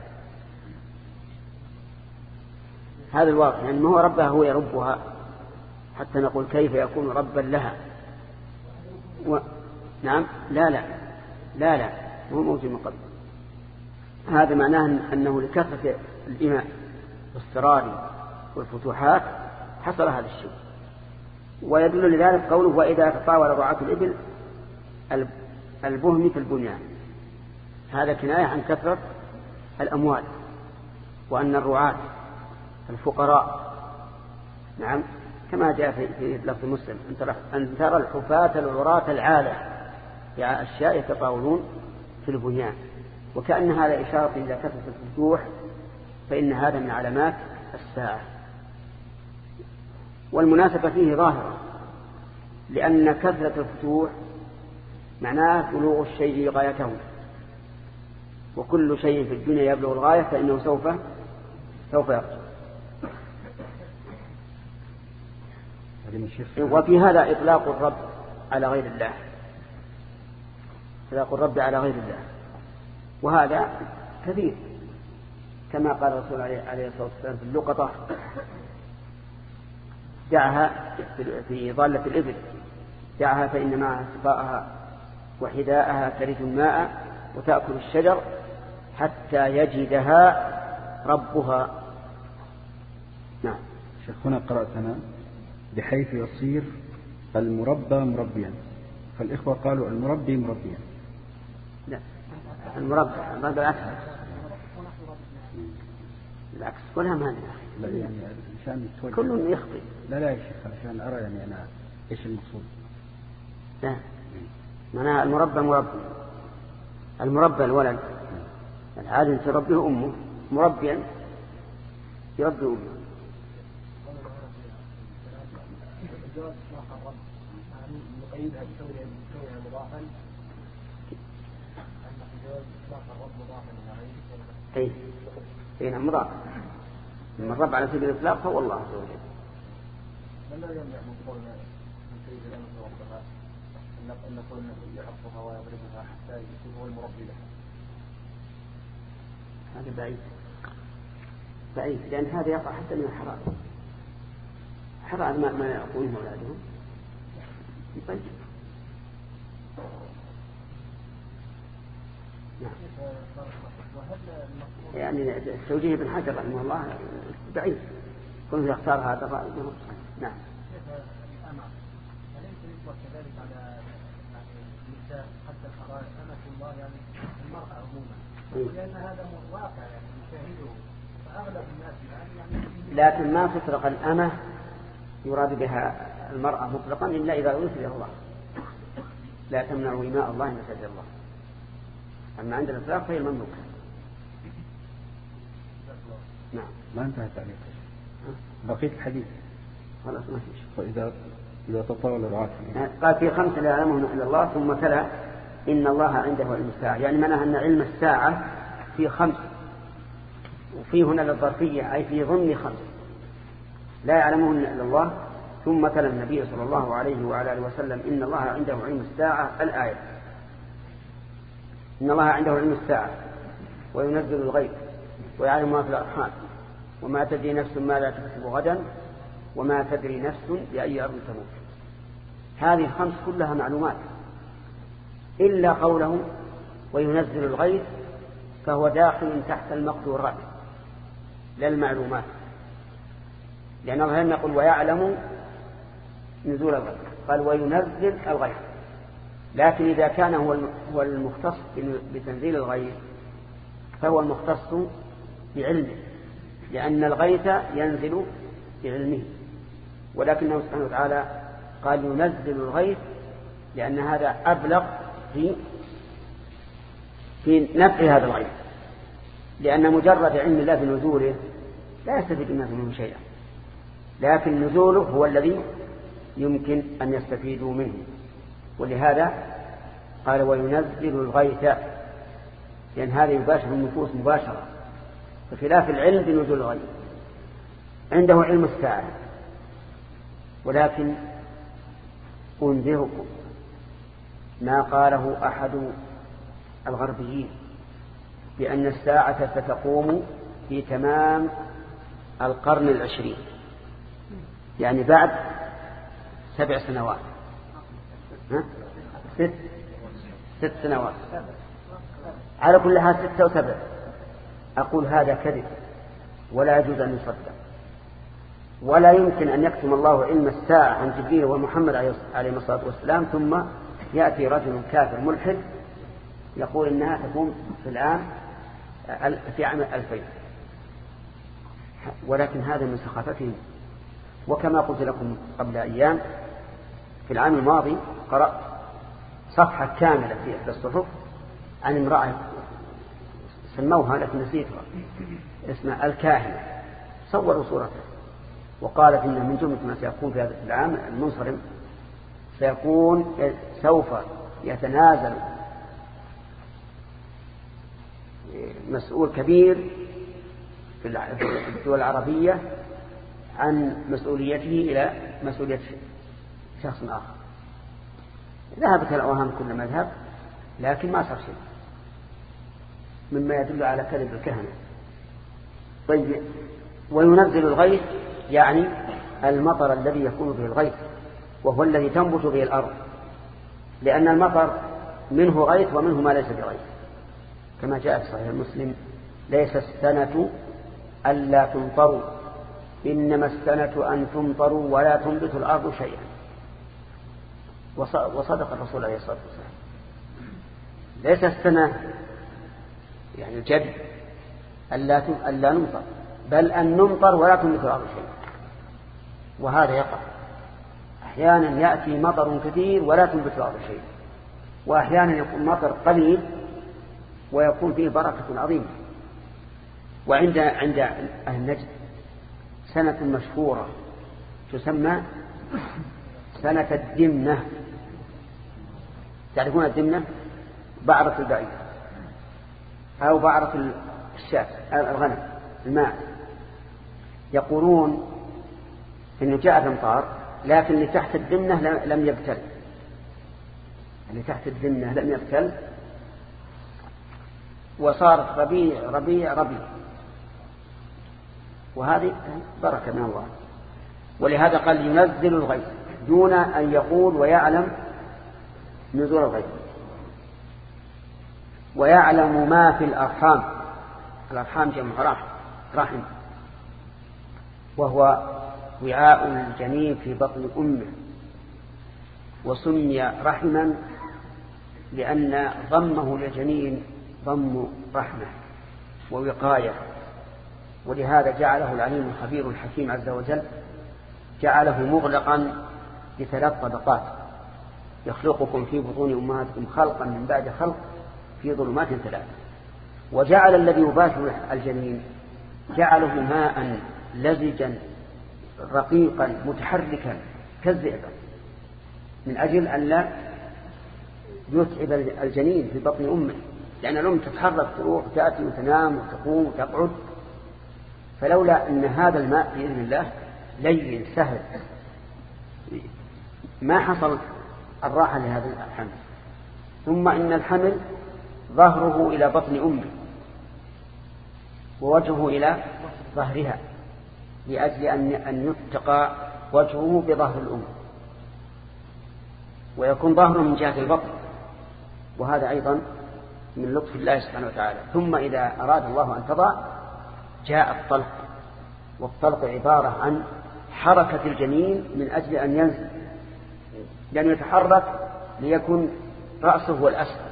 هذا الواقع، يعني ما هو ربها هو يربها حتى نقول كيف يكون ربا لها. و... نعم لا لا لا لا هو موجود من قبل. هذا معناه أنه لكثرة الإماء والسرار والفتوحات حصل هذا الشيء. ويدل لذلك قوله وإذا تطاول رعاة الإبل البهم في البنيان، هذا كناية عن كثرة الأموال، وأن الرعاة الفقراء نعم كما جاء في لفظ مسلم أن ترى الحفاة العراة العالة يعني أشياء يتطاولون في البنيان، وكأن هذا إشارة إلى كثرة الفتوح، فإن هذا من علامات الساعة. والمناسبة فيه ظاهرة، لأن كثرة الفتوح معناه بلوغ الشيء غايته، وكل شيء في الدنيا يبلغ الغاية فإنه سوف سوف يرجع. وفي هذا إطلاق الرب على غير الله، إطلاق الرب على غير الله، وهذا كثير كما قال الرسول عليه الصلاة والسلام في اللقطة دعها في ضالة الإبل، دعها فإن معها سقاءها وحداءها ترد الماء وتأكل الشجر حتى يجدها ربها. نعم. شيخ هنا قرأت أنا بحيث يصير المربى مربيا، فالإخوة قالوا المربي مربيا. لا، المربى بالعكس، بالعكس كلها ما لا يعني عشان كل يخطئ. لا لا يا شيخ عشان أرى يعني أنا إيش المقصود. لا، معناها المربى مربي، المربى الولد العادل تربيه أمه، مربيا يربي أمه. نقيدها بكونها مضافا أن في جواز إطلاق الرب مضافا إلى غيره. أي أي نعم مضاف. من الرب على سبيل الإطلاق فهو الله عز وجل. لا يمنع من قولنا من سيد الأمر والربها أن نقول أنه يعطفها ويضربها حتى يكون هو المربي لها. هذا بعيد بعيد لأن هذا يقع حتى من الحرام. حرام ما ما يقولون أولادهم. طيب. يعني التوجيه ابن حجر رحمه الله بعيد كنت يختار هذا الرأي. نعم. أليس يطلق كذلك على النساء حتى الحرائر أمة الله يعني المرأة عموما، لأن هذا واقع يعني نشاهده فأغلب الناس يعني. لكن ما تطلق الأمة يراد بها المرأة مطلقا إلا إذا أريد إلى الله. لا تمنعوا إماء الله مساجد الله. أما عند الإطلاق فهي المملوكة. نعم. ما انتهى التعليق. بقية الحديث. خلاص ما فيش. فإذا إذا تطاول الرعاة. قال في خمسة لا يعلمهم إلا الله ثم تلا إن الله عنده علم الساعة، يعني معناها أن علم الساعة في خمس، وفي هنا للظرفية أي في ضمن خمس لا يعلمهن إلا الله. ثم تلا النبي صلى الله عليه وعلى آله وسلم إن الله عنده علم الساعة الآية. إن الله عنده علم الساعة وينزل الغيث ويعلم ما في الأرحام وما تدري نفس ما لا تكسب غدا وما تدري نفس بأي أرض تموت. هذه الخمس كلها معلومات إلا قوله وينزل الغيث فهو داخل تحت المقدورات لا المعلومات، لأن الله لم يقل ويعلم نزول الغيث، قال وينزل الغيث. لكن إذا كان هو المختص بتنزيل الغيث فهو المختص بعلمه، لأن الغيث ينزل بعلمه، ولكنه سبحانه وتعالى قال ينزل الغيث لأن هذا أبلغ في في نفع هذا الغيث، لأن مجرد علم الله بنزوله لا يستفيد الناس منه شيئا، لكن نزوله هو الذي يمكن أن يستفيدوا منه. ولهذا قال وينزل الغيث، لأن هذا يباشر النفوس مباشرة، بخلاف العلم بنزول الغيث. عنده علم الساعة، ولكن أنذركم ما قاله أحد الغربيين بأن الساعة ستقوم في تمام القرن العشرين، يعني بعد سبع سنوات ها؟ ست ست سنوات على كل حال ستة وسبع. أقول هذا كذب ولا يجوز أن يصدق، ولا يمكن أن يكتم الله علم الساعة عن جبريل ومحمد عليه الصلاة والسلام ثم يأتي رجل كافر ملحد يقول إنها تكون في العام في عام ألفين، ولكن هذا من سخافتهم. وكما قلت لكم قبل أيام في العام الماضي قرأت صفحة كاملة في إحدى الصحف عن امرأة سموها لكن نسيتها اسمها الكاهنة، صوروا صورتها وقالت إن من جملة ما سيكون في هذا العام المنصرم سيكون سوف يتنازل مسؤول كبير في الدول العربية عن مسؤوليته إلى مسؤولية شخص آخر. ذهبت الأوهام كل مذهب، لكن ما صار شيء مما يدل على كذب الكهنة. طيب وينزل الغيث يعني المطر الذي يكون به الغيث، وهو الذي تنبت به الأرض، لأن المطر منه غيث ومنه ما ليس بغيث، كما جاء في صحيح مسلم: ليس السنة ألا تمطروا، إنما السنة أن تمطروا ولا تنبت الأرض شيئا. وصدق الرسول عليه الصلاة والسلام. ليس السنة يعني الجد ألا ألا نمطر، بل أن نمطر ولا تنبت الأرض شيئا. وهذا يقع أحيانا، يأتي مطر كثير ولا تنبت الأرض شيئا، وأحيانا يكون مطر قليل ويكون فيه بركة عظيمة. وعند عند أهل نجد سنة مشهورة تسمى سنة الدمنة. تعرفون الدمنة؟ بعرة البعير أو بعرة الشاة الغنم الماء. يقولون إنه جاء الأمطار، لكن اللي تحت الدمنة لم يبتل، اللي تحت الدمنة لم يبتل، وصارت ربيع ربيع ربيع، وهذه بركة من الله. ولهذا قال ينزل الغيث دون أن يقول ويعلم نزول الغيث. ويعلم ما في الأرحام. الأرحام جمع رحم، وهو وعاء الجنين في بطن أمه، وسمي رحما لأن ضمه للجنين ضم رحمة ووقاية. ولهذا جعله العليم الخبير الحكيم عز وجل جعله مغلقا بثلاث طبقات: يخلقكم في بطون أمهاتكم خلقا من بعد خلق في ظلمات ثلاث. وجعل الذي يباشر الجنين جعله ماء لزجا رقيقا متحركا كالذئب، من أجل أن لا يتعب الجنين في بطن أمه، لأن الأم تتحرك تروح وتأتي وتنام وتقوم وتقعد. فلولا أن هذا الماء بإذن الله لين سهل ما حصل الراحة لهذا الحمل. ثم إن الحمل ظهره إلى بطن أمه ووجهه إلى ظهرها، لأجل أن يتقى وجهه بظهر الأم، ويكون ظهره من جهة البطن، وهذا أيضا من لطف الله سبحانه وتعالى. ثم إذا أراد الله أن تضع جاء الطلق، والطلق عبارة عن حركة الجنين من أجل أن ينزل، لأن يتحرك ليكون رأسه هو الأسفل،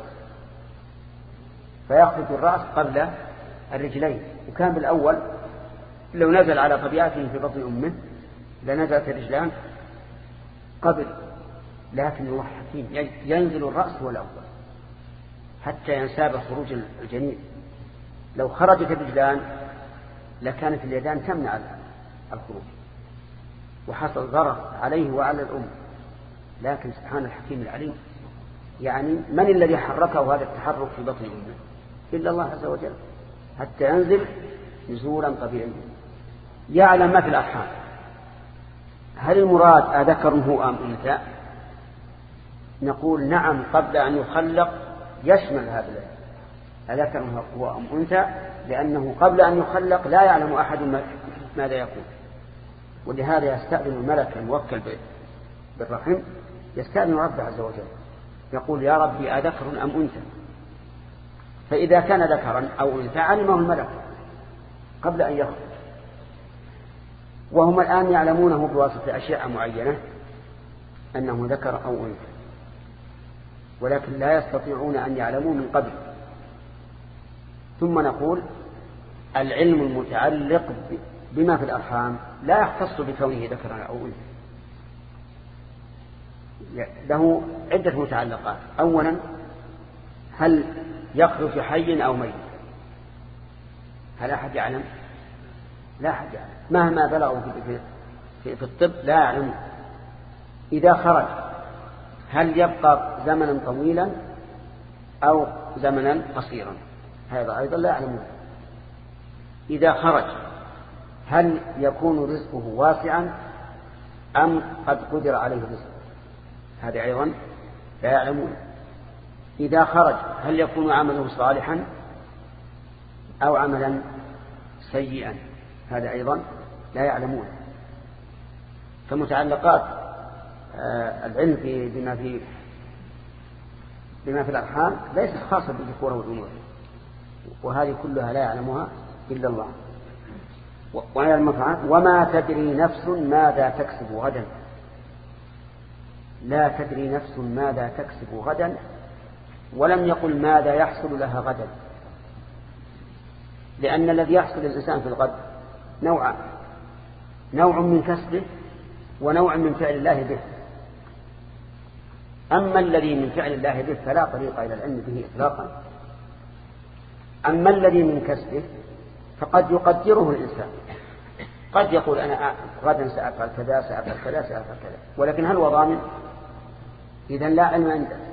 فيخفض الرأس قبل الرجلين. وكان بالأول لو نزل على طبيعته في بطن أمه لنزلت الرجلان قبل، لكن الله حكيم ينزل الرأس هو الأول حتى ينساب خروج الجنين. لو خرجت الرجلان لكانت اليدان تمنع الخروج وحصل ضرر عليه وعلى الأم. لكن سبحان الحكيم العليم، يعني من الذي حركه هذا التحرك في بطن أمه إلا الله عز وجل حتى ينزل نزولا طبيعيا. يعلم ما في الأرحام. هل المراد أذكر هو أم أنثى؟ نقول نعم، قبل أن يخلق يشمل هذا أذكر هو أم أنثى، لأنه قبل أن يخلق لا يعلم أحد ماذا يكون. ولهذا يستأذن الملك الموكل بالرحم، يستأذن ربه عز وجل يقول يا ربي أذكر أم أنثى؟ فإذا كان ذكرا أو أنثى علمه الملك قبل أن يخرج. وهم الآن يعلمونه بواسطة أشياء معينة أنه ذكر أو أنثى، ولكن لا يستطيعون أن يعلموا من قبل. ثم نقول العلم المتعلق بما في الأرحام لا يختص بكونه ذكرا أو أنثى، له عدة متعلقات. أولا، هل يخرج حي أو ميت؟ هل أحد يعلم؟ لا أحد يعلم، مهما بلغوا في, في, في الطب لا يعلم. إذا خرج هل يبقى زمنا طويلا أو زمنا قصيرا؟ هذا أيضا لا يعلمون. إذا خرج هل يكون رزقه واسعا أم قد قدر عليه رزقه؟ هذا أيضا لا يعلمون. إذا خرج هل يكون عمله صالحا أو عملا سيئا؟ هذا أيضا لا يعلمون. فمتعلقات العلم بما في بما في الأرحام ليست خاصة بالذكور والأنوثة، وهذه كلها لا يعلمها إلا الله. وعلى المفعول وما تدري نفس ماذا تكسب غدا، لا تدري نفس ماذا تكسب غدا، ولم يقل ماذا يحصل لها غدا، لأن الذي يحصل للإنسان في الغد نوعان، نوع من كسبه ونوع من فعل الله به. أما الذي من فعل الله به فلا طريق إلى العلم به إطلاقا. أما الذي من كسبه فقد يقدره الإنسان، قد يقول أنا غدا سأفعل كذا سأفعل كذا سأفعل كذا، ولكن هل هو ضامن؟ إذن لا علم عنده.